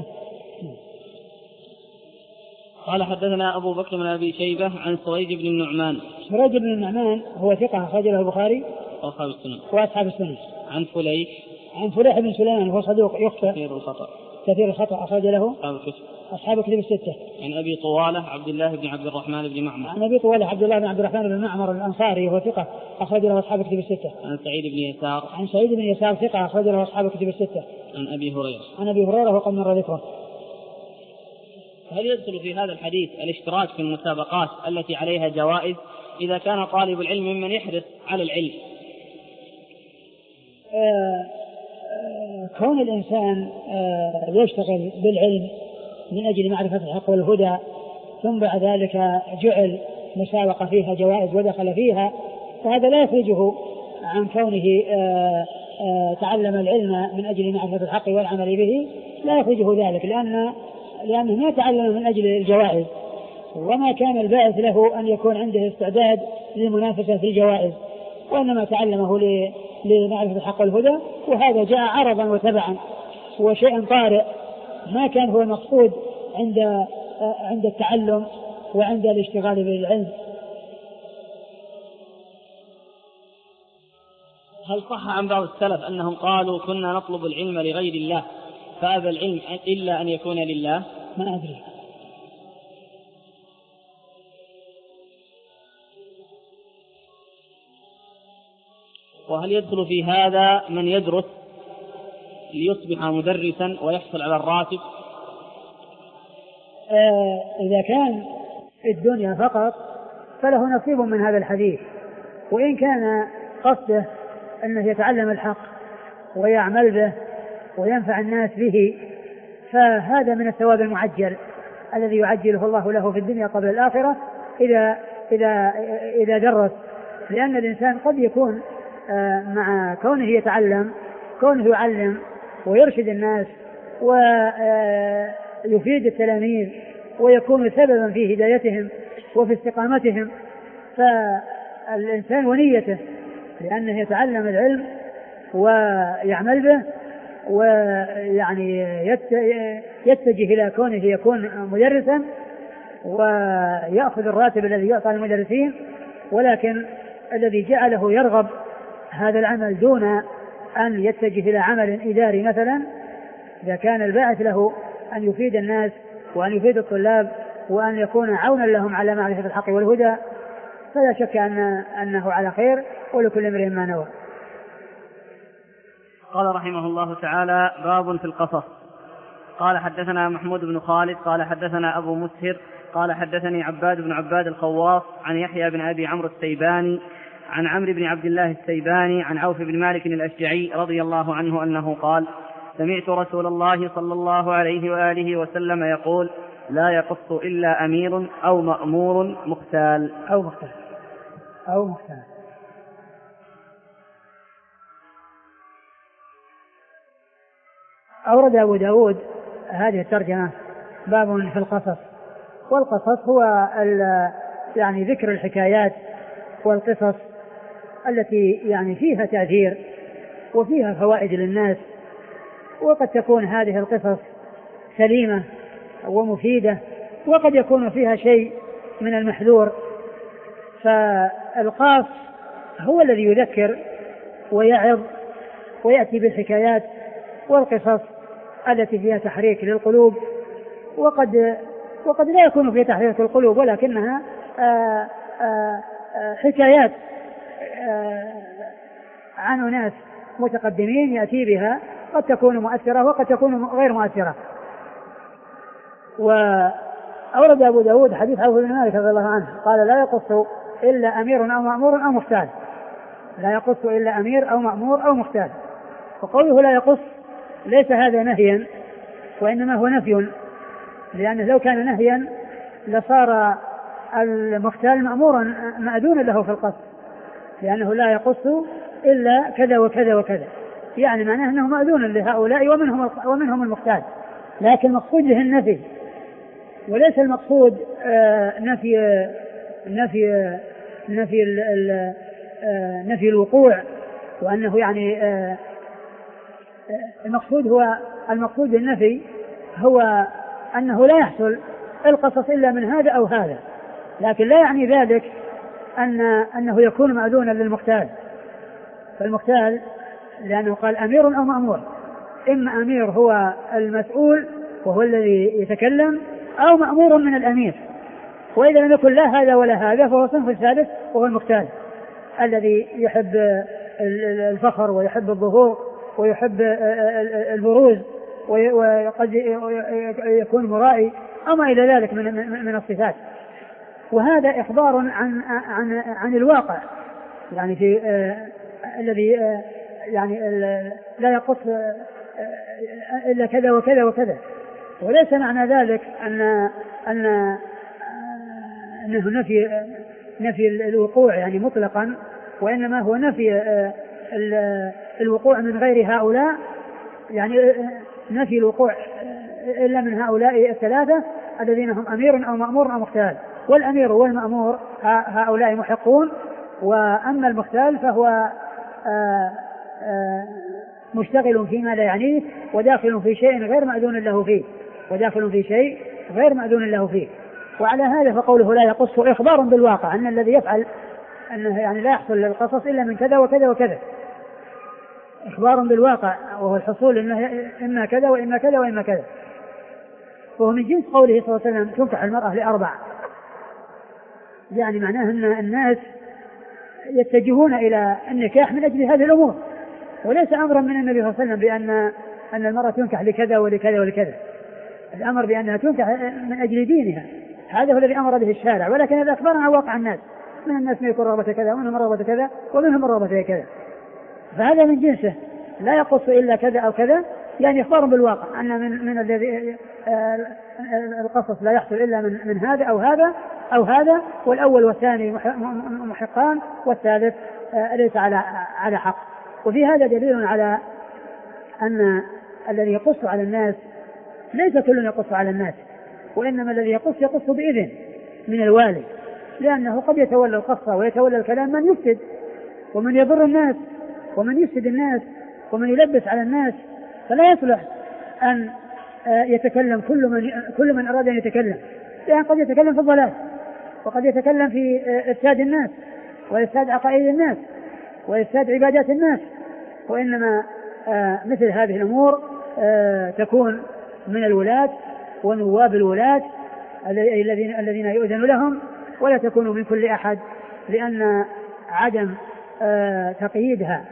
قال حدثنا أبو بكر بن أبي شيبة عن سريج بن النعمان. سريج بن النعمان هو ثقة أخرج له البخاري وأصحاب السنن وأصحاب السنن. عن فليح عن فليح بن سليمان هو صدوق يخطئ كثير الخطأ كثير الخطأ أخرج له أصحاب الكتب أصحاب الكتب الستة. عن أبي طوالة عبد الله بن عبد الرحمن بن معمر. عن أبي طوالة عبد الله بن عبد الرحمن بن معمر الأنصاري هو ثقة أخرج له أصحاب الكتب الستة. عن سعيد بن يسار. عن سعيد بن يسار ثقة أخرج له أصحاب الكتب الستة. عن أبي هريرة. عن أبي هريرة وقد مر ذكره. هل يدخل في هذا الحديث الاشتراك في المسابقات التي عليها جوائز إذا كان طالب العلم ممن يحرص على العلم؟ آه آه كون الإنسان آه يشتغل بالعلم من أجل معرفة الحق والهدى ثم بعد ذلك جعل مسابقة فيها جوائز ودخل فيها، فهذا لا يخرجه عن كونه آه آه تعلم العلم من أجل معرفة الحق والعمل به، لا يخرجه ذلك، لأن لأنه ما تعلم من أجل الجوائز، وما كان الباعث له أن يكون عنده استعداد للمنافسة في الجوائز، وإنما تعلمه لمعرفة الحق والهدى، وهذا جاء عرضا وتبعا وشيء طارئ ما كان هو المقصود عند عند التعلم وعند الاشتغال بالعلم. هل صح عن بعض السلف أنهم قالوا كنا نطلب العلم لغير الله فأبى العلم إلا أن يكون لله؟ ما أدري. وهل يدخل في هذا من يدرس ليصبح مدرسا ويحصل على الراتب؟ آه إذا كان الدنيا فقط فله نصيب من هذا الحديث، وإن كان قصده أنه يتعلم الحق ويعمل به وينفع الناس به فهذا من الثواب المعجل الذي يعجله الله له في الدنيا قبل الآخرة إذا إذا إذا درس، لأن الإنسان قد يكون مع كونه يتعلم كونه يعلم ويرشد الناس ويفيد التلاميذ ويكون سببا في هدايتهم وفي استقامتهم، فالإنسان ونيته لأنه يتعلم العلم ويعمل به ويعني يتجه إلى كونه يكون مدرسا ويأخذ الراتب الذي يعطى المدرسين، ولكن الذي جعله يرغب هذا العمل دون أن يتجه إلى عمل إداري مثلا، إذا كان الباعث له أن يفيد الناس وأن يفيد الطلاب وأن يكون عونا لهم على معرفة الحق والهدى فلا شك أن أنه على خير ولكل امرئ ما نوى. قال رحمه الله تعالى: باب في القصص. قال حدثنا محمود بن خالد قال حدثنا أبو مسهر قال حدثني عباد بن عباد الخواص عن يحيى بن أبي عمرو السيباني عن عمرو بن عبد الله السيباني عن عوف بن مالك الأشجعي رضي الله عنه أنه قال: سمعت رسول الله صلى الله عليه وآله وسلم يقول: لا يقص إلا أمير أو مأمور مختال أو مختال أو مختال. أورد أبو داود هذه الترجمة باب في القصص، والقصص هو يعني ذكر الحكايات والقصص التي يعني فيها تأثير وفيها فوائد للناس، وقد تكون هذه القصص سليمة ومفيدة وقد يكون فيها شيء من المحذور، فالقاص هو الذي يذكر ويعظ ويأتي بالحكايات والقصص التي فيها تحريك للقلوب، وقد وقد لا يكون فيها تحريك للقلوب ولكنها آآ آآ حكايات عن ناس متقدمين يأتي بها، قد تكون مؤثرة وقد تكون غير مؤثرة. وأورد أبو داود حديث عوف بن مالك رضي الله عنه قال: لا يقص إلا أمير أو مأمور أو مختال، لا يقص إلا أمير أو مأمور أو مختال. وقوله لا يقص ليس هذا نهيا وإنما هو نفي، لأنه لو كان نهيا لصار المختال مأمورا مأذونا له في القص، لأنه لا يقص إلا كذا وكذا وكذا، يعني معناه أنه مأذون لهؤلاء ومنهم ومنهم المختال، لكن المقصود به النفي وليس المقصود آه نفي آه نفي آه نفي ال ال آه نفي الوقوع، وأنه يعني آه المقصود هو المقصود بالنفي هو أنه لا يحصل القصص إلا من هذا أو هذا، لكن لا يعني ذلك أن أنه يكون مأذونا للمختال. فالمختال لأنه قال أمير أو مأمور، إما أمير هو المسؤول وهو الذي يتكلم أو مأمور من الأمير، وإذا لم يكن لا هذا ولا هذا فهو صنف الثالث وهو المختال الذي يحب الفخر ويحب الظهور ويحب البروز وقد يكون مرائي أو ما إلى ذلك من من الصفات. وهذا إخبار عن عن عن الواقع، يعني في الذي يعني لا يقص إلا كذا وكذا وكذا، وليس معنى ذلك أن أن أنه نفي نفي الوقوع يعني مطلقا، وإنما هو نفي الوقوع من غير هؤلاء، يعني نفي الوقوع إلا من هؤلاء الثلاثة الذين هم أمير أو مأمور أو مختال. والأمير والمأمور هؤلاء محقون، وأما المختال فهو آآ آآ مشتغل فيما لا يعنيه وداخل في شيء غير مأذون له فيه وداخل في شيء غير مأذون له فيه. وعلى هذا فقوله لا يقص إخبار بالواقع أن الذي يفعل أنه يعني لا يحصل للقصص إلا من كذا وكذا وكذا، إخبار بالواقع وهو الحصول إنه إما كذا وإما كذا وإما كذا. وهو من جنس قوله صلى الله عليه وسلم تنكح المرأة لأربع، يعني معناه أن الناس يتجهون إلى النكاح من أجل هذه الأمور، وليس أمرا من النبي صلى الله عليه وسلم بأن أن المرأة تنكح لكذا ولكذا ولكذا، الأمر بأنها تنكح من أجل دينها، هذا هو الذي أمر به الشارع. ولكن هذا أخبار عن واقع الناس، من الناس من يكون رغبة كذا ومنهم رغبة كذا ومنهم رغبة كذا، فهذا من جنسه لا يقص إلا كذا أو كذا، يعني إخبار بالواقع أن من من الذي القصص لا يحصل إلا من من هذا أو هذا أو هذا، والأول والثاني محقان والثالث ليس على على حق. وفي هذا دليل على أن الذي يقص على الناس ليس كل يقص على الناس، وإنما الذي يقص يقص بإذن من الوالي، لأنه قد يتولى القصة ويتولى الكلام من يفسد ومن يضر الناس ومن يفسد الناس ومن يلبس على الناس، فلا يصلح أن يتكلم كل من كل من أراد أن يتكلم، لأن قد يتكلم في الضلال وقد يتكلم في إفساد الناس وإفساد عقائد الناس وإفساد عبادات الناس. وإنما مثل هذه الأمور تكون من الولاة ونواب الولاة الذين الذين يؤذن لهم، ولا تكون من كل أحد، لأن عدم تقييدها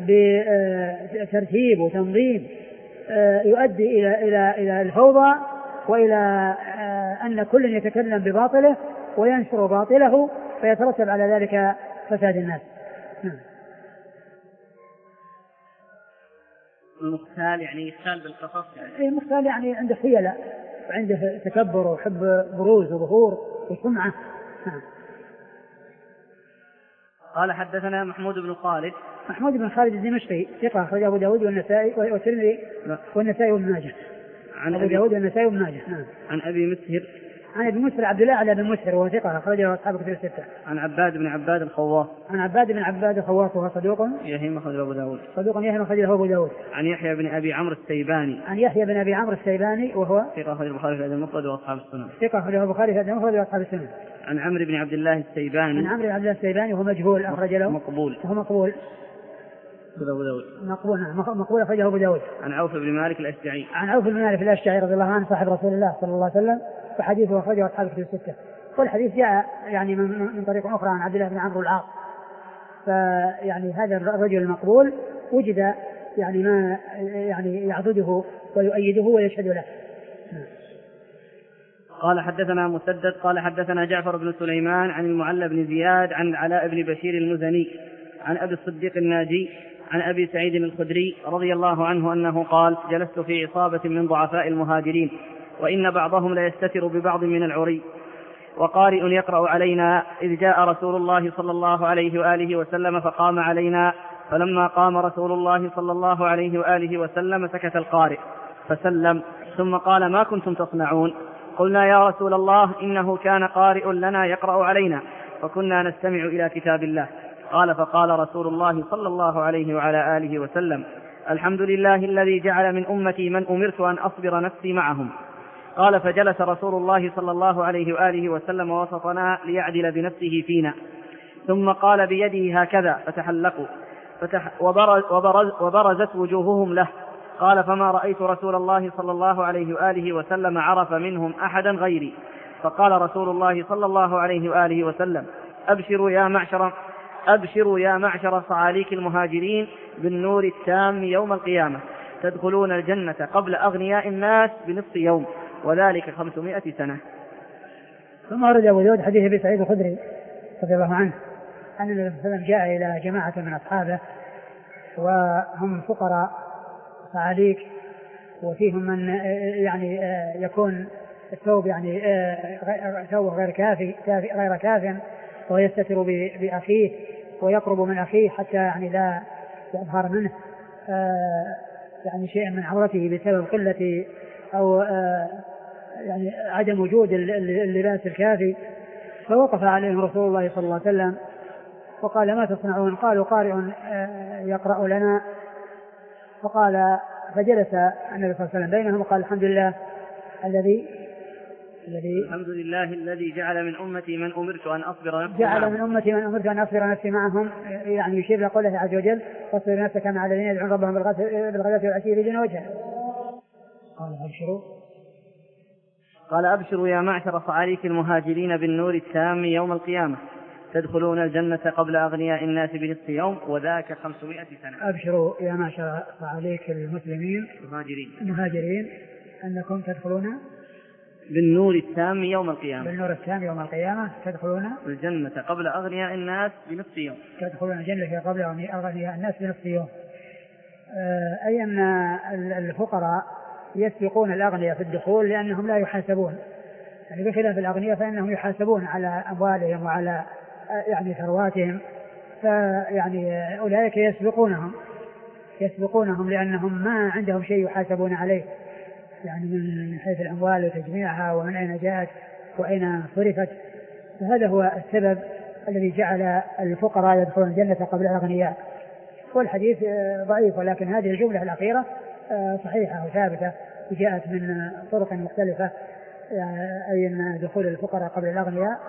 بترتيب وتنظيم يؤدي إلى إلى إلى الفوضى وإلى أن كل يتكلم بباطله وينشر باطله فيترتب على ذلك فساد الناس. المختال يعني يختال بالقصص، يعني المختال يعني عنده حيلة وعنده تكبر وحب بروز وظهور وسمعة. قال حدثنا محمود بن خالد محمود بن خالد الدمشقي ثقة أخرجه أبو داود والنسائي والترمذي والنسائي وابن ماجه. عن أبو داود والنسائي وابن ماجه. نعم. عن أبي مسهر عن أبي مسهر عبد الله على بن مسهر وهو ثقة أخرجه أصحاب كتب الستة. عن عباد بن عباد الخواص عن عباد بن عباد الخواص وهو صدوق يهم أخرجه أبو داود صدوق يهم أخرجه أبو داود. عن يحيى بن أبي عمرو السيباني عن يحيى بن أبي عمرو السيباني وهو ثقة أخرجه البخاري في الأدب المفرد وأصحاب السنن. ثقة أخرجه البخاري في الأدب المفرد وأصحاب السنن. عن عمرو بن عبد الله السيباني عن عمرو بن عبد الله السيباني وهو مجهول أخرج له مقبول وهو مقبول أبو داود مقبول مقبول أخرجه أبو داود. عن عوف بن مالك الأشجعي عن عوف بن مالك الأشجعي رضي الله عنه صاحب رسول الله صلى الله عليه وسلم، وحديثه أخرجه أصحاب الكتب الستة. والحديث جاء يعني من, من طريق أخرى عن عبد الله بن عمرو العاص. فيعني هذا الرجل المقبول وجد يعني ما يعني يعضده ويؤيده ويشهد له. قال حدثنا مسدد قال حدثنا جعفر بن سليمان عن المعلى بن زياد عن علاء بن بشير المزني عن أبي الصديق الناجي عن أبي سعيد الخدري رضي الله عنه أنه قال جلست في عصابة من ضعفاء المهاجرين وإن بعضهم ليستتر ببعض من العري وقارئ يقرأ علينا إذ جاء رسول الله صلى الله عليه وآله وسلم فقام علينا فلما قام رسول الله صلى الله عليه وآله وسلم سكت القارئ فسلم ثم قال ما كنتم تصنعون؟ قلنا يا رسول الله إنه كان قارئ لنا يقرأ علينا فكنا نستمع إلى كتاب الله. قال فقال رسول الله صلى الله عليه وعلى آله وسلم الحمد لله الذي جعل من أمتي من أمرت أن أصبر نفسي معهم. قال فجلس رسول الله صلى الله عليه وآله وسلم وسطنا ليعدل بنفسه فينا ثم قال بيده هكذا فتحلقوا فتح وبرز وبرز وبرزت وجوههم له. قال فما رأيت رسول الله صلى الله عليه وآله وسلم عرف منهم أحدا غيري. فقال رسول الله صلى الله عليه وآله وسلم أبشروا يا معشر أبشروا يا معشر صعاليك المهاجرين بالنور التام يوم القيامة تدخلون الجنة قبل أغنياء الناس بنصف يوم وذلك خمسمائة سنة. ثم ورد أبو داود حديث أبي سعيد الخدري رضي الله عنه أن النبي صلى الله عليه وسلم جاء إلى جماعة من أصحابه وهم فقراء صعاليك وفيهم من يعني يكون الثوب يعني ثوب غير كافي غير كاف ويستتر بأخيه ويقرب من أخيه حتى يعني لا يظهر منه يعني شيء من عورته بسبب قلة أو يعني عدم وجود اللباس الكافي. فوقف عليهم رسول الله صلى الله عليه وسلم وقال ما تصنعون؟ قالوا قارئ يقرأ لنا. فقال فجلس النبي صلى الله عليه وسلم بينهم وقال الحمد لله الذي الذي الحمد لله الذي جعل من أمتي من أمرت أن أصبر نفسي جعل معهم. من أمتي من أمرت أن أصبر نفسي معهم يعني يشير لقوله عز وجل فاصبر نفسك مع الذين يدعون ربهم بالغداة والعشي يريدون وجهه. قال أبشروا قال أبشروا يا معشر صعاليك المهاجرين بالنور التام يوم القيامة تدخلون الجنة قبل أغنياء الناس بنصف يوم وذاك خمسمائة سنة. أبشروا يا معشر صعاليك المسلمين المهاجرين المهاجرين أنكم تدخلون بالنور التام يوم القيامة بالنور التام يوم القيامة تدخلون الجنة قبل أغنياء الناس بنصف يوم تدخلون الجنة قبل أغنياء الناس بنصف يوم. أي أن الفقراء يسبقون الأغنياء في الدخول لأنهم لا يحاسبون يعني بخلاف الأغنياء فإنهم يحاسبون على أموالهم وعلى يعني ثرواتهم فيعني أولئك يسبقونهم يسبقونهم لأنهم ما عندهم شيء يحاسبون عليه يعني من حيث الأموال وتجميعها ومن أين جاءت وأين صرفت. فهذا هو السبب الذي جعل الفقراء يدخلون الجنة قبل الأغنياء. والحديث ضعيف ولكن هذه الجملة الأخيرة صحيحة وثابتة وجاءت من طرق مختلفة أي أن دخول الفقراء قبل الأغنياء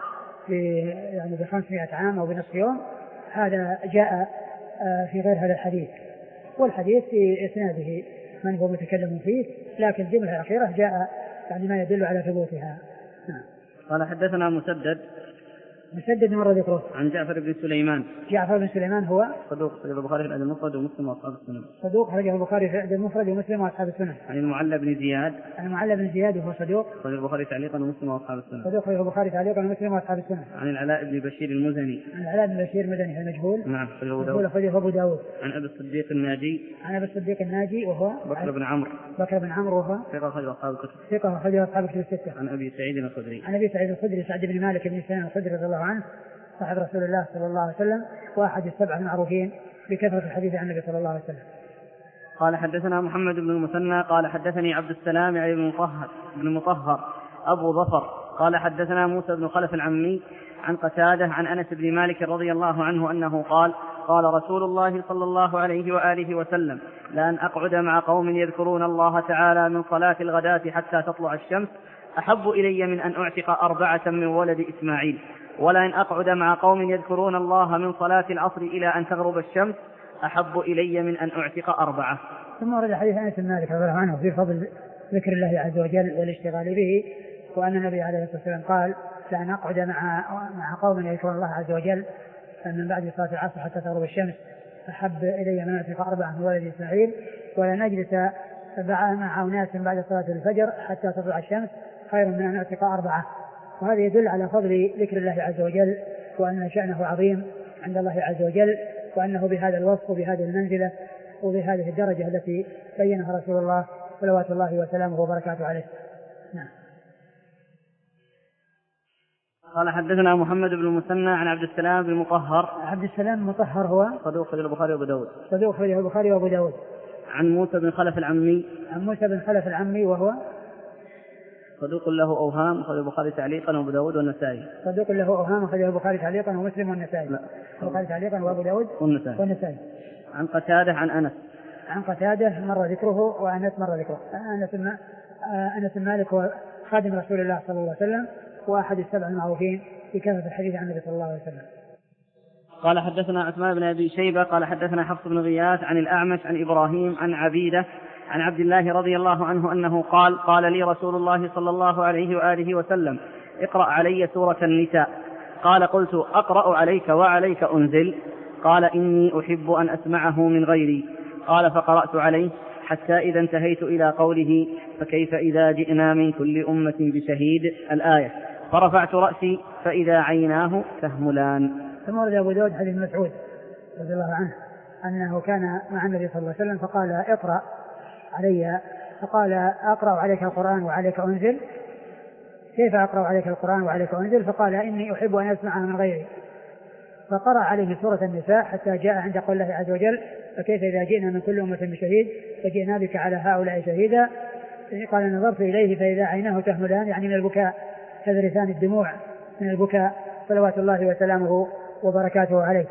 يعني بخمسمائة عام أو بنصف يوم هذا جاء في غير هذا الحديث. والحديث في إسناده من هو متكلم فيه لكن الجملة الأخيرة جاء يعني ما يدل على ثبوتها. نعم. قال حدثنا مسدد مسدد مرة ذكره عن جعفر بن سليمان. جعفر بن سليمان هو صدوق خرج البخاري في الأدب المفرد ومسلم وأصحاب السنن. صدوق خرج البخاري في الأدب المفرد ومسلم وأصحاب السنن. عن المعلى بن زياد عن المعلى بن زياد وهو صدوق خرج البخاري تعليقا ومسلم وأصحاب السنن. صدوق خرج البخاري تعليقا ومسلم وأصحاب السنن. عن العلاء بن بشير المزني. عن العلاء بن بشير المزني المجهول. نعم خرج أبو داود. خرج أبو داود. عن أبي الصديق الناجي. عن أبي الصديق الناجي وهو بكر بن عمرو. بكر بن عمرو وهو ثقة خرج أصحاب الكتب. ثقة خرج أصحاب الكتب الستة. عن أبي سعيد الخدري. عن أبي سعيد الخدري سعد بن مالك بن سنان الخدري رضي الله عنه صاحب رسول الله صلى الله عليه وسلم واحد السبعة المعروفين بكثرة الحديث عن النبي صلى الله عليه وسلم. قال حدثنا محمد بن المثنى قال حدثني عبد السلام يعني بن مطهر بن مطهر أبو ظفر قال حدثنا موسى بن خلف العمي عن قتادة عن أنس بن مالك رضي الله عنه أنه قال قال رسول الله صلى الله عليه وآله وسلم لأن أقعد مع قوم يذكرون الله تعالى من صلاة الغداة حتى تطلع الشمس أحب إلي من أن أعتق أربعة من ولد إسماعيل ولأن أقعد مع قوم يذكرون الله من صلاة العصر إلى أن تغرب الشمس أحب إلي من أن أعتق أربعة. ثم ورد حديث أنس بن مالك رضي الله عنه في فضل ذكر الله عز وجل والاشتغال به وأن النبي عليه الصلاة والسلام قال لأن أقعد مع مع قوم يذكرون الله عز وجل من بعد صلاة العصر حتى تغرب الشمس أحب إلي من أعتق أربعة من ولد إسماعيل ولأن أجلس مع أناس بعد صلاة الفجر حتى تطلع الشمس خير من أن أعتق أربعة. وهذا يدل على فضل ذكر الله عز وجل وأن شأنه عظيم عند الله عز وجل، وأنه بهذا الوصف وبهذه المنزلة وبهذه الدرجة التي بينها رسول الله صلوات الله وسلامه وبركاته عليه. نعم. قال حدثنا محمد بن المثنى عن عبد السلام بن مطهر. عبد السلام المطهر هو صدوق أخرجه البخاري وأبو داود. صدوق أخرجه البخاري وأبو داود. عن موسى بن خلف العمي. عن موسى بن خلف العمي وهو صدوق له أوهام أخرجه البخاري تعليقا وأبو داود والنسائي. صدوق له أوهام أخرجه البخاري تعليقا ومسلم والنسائي. لا. البخاري تعليقا وأبو داود والنسائي. والنسائي. عن قتادة عن أنس. عن قتادة مر ذكره وأنس مر ذكره. أنس أنس مالك هو خادم رسول الله صلى الله عليه وسلم وأحد السبع المعروفين بكثرة الحديث عن النبي صلى الله عليه وسلم. قال حدثنا عثمان بن أبي شيبة قال حدثنا حفص بن غياث عن الأعمش عن إبراهيم عن عبيدة عن عبد الله رضي الله عنه أنه قال قال لي رسول الله صلى الله عليه وآله وسلم اقرأ علي سورة النساء. قال قلت أقرأ عليك وعليك أنزل؟ قال إني أحب أن أسمعه من غيري. قال فقرأت عليه حتى إذا انتهيت إلى قوله فكيف إذا جئنا من كل أمة بشهيد الآية فرفعت رأسي فإذا عيناه تهملان. ثم ورد أبو داود حديث مسعود رضي الله عنه أنه كان مع النبي صلى الله عليه وسلم فقال اقرأ علي، فقال أقرأ عليك القرآن وعليك أنزل؟ كيف أقرأ عليك القرآن وعليك أنزل؟ فقال إني أحب أن أسمعه من غيري. فقرأ عليه سورة النساء حتى جاء عند قول الله عز وجل فكيف إذا جئنا من كل أمة بشهيد فجئنا بك على هؤلاء شهيدا. قال نظرت إليه فإذا عيناه تهملان، يعني من البكاء، تذرفان الدموع من البكاء صلوات الله وسلامه وبركاته عليه.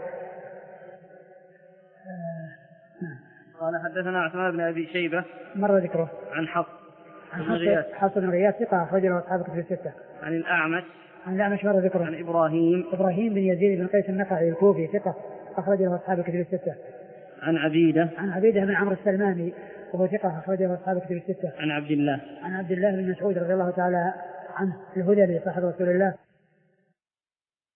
قال حدثنا عثمان بن أبي شيبة مر ذكره. عن حفص عن حفص بن غياث ثقة أخرجه أصحاب الكتب الستة. عن الأعمش عن الأعمش مر ذكره. عن إبراهيم إبراهيم بن يزيد بن قيس النخعي الكوفي ثقة أخرجه أصحاب الكتب الستة. عن عبيدة عن عبيدة بن عمرو السلماني وهو ثقة أخرجه أصحاب الكتب الستة. عن عبد الله عن عبد الله بن مسعود رضي الله تعالى عنه الهذلي صاحب رسول الله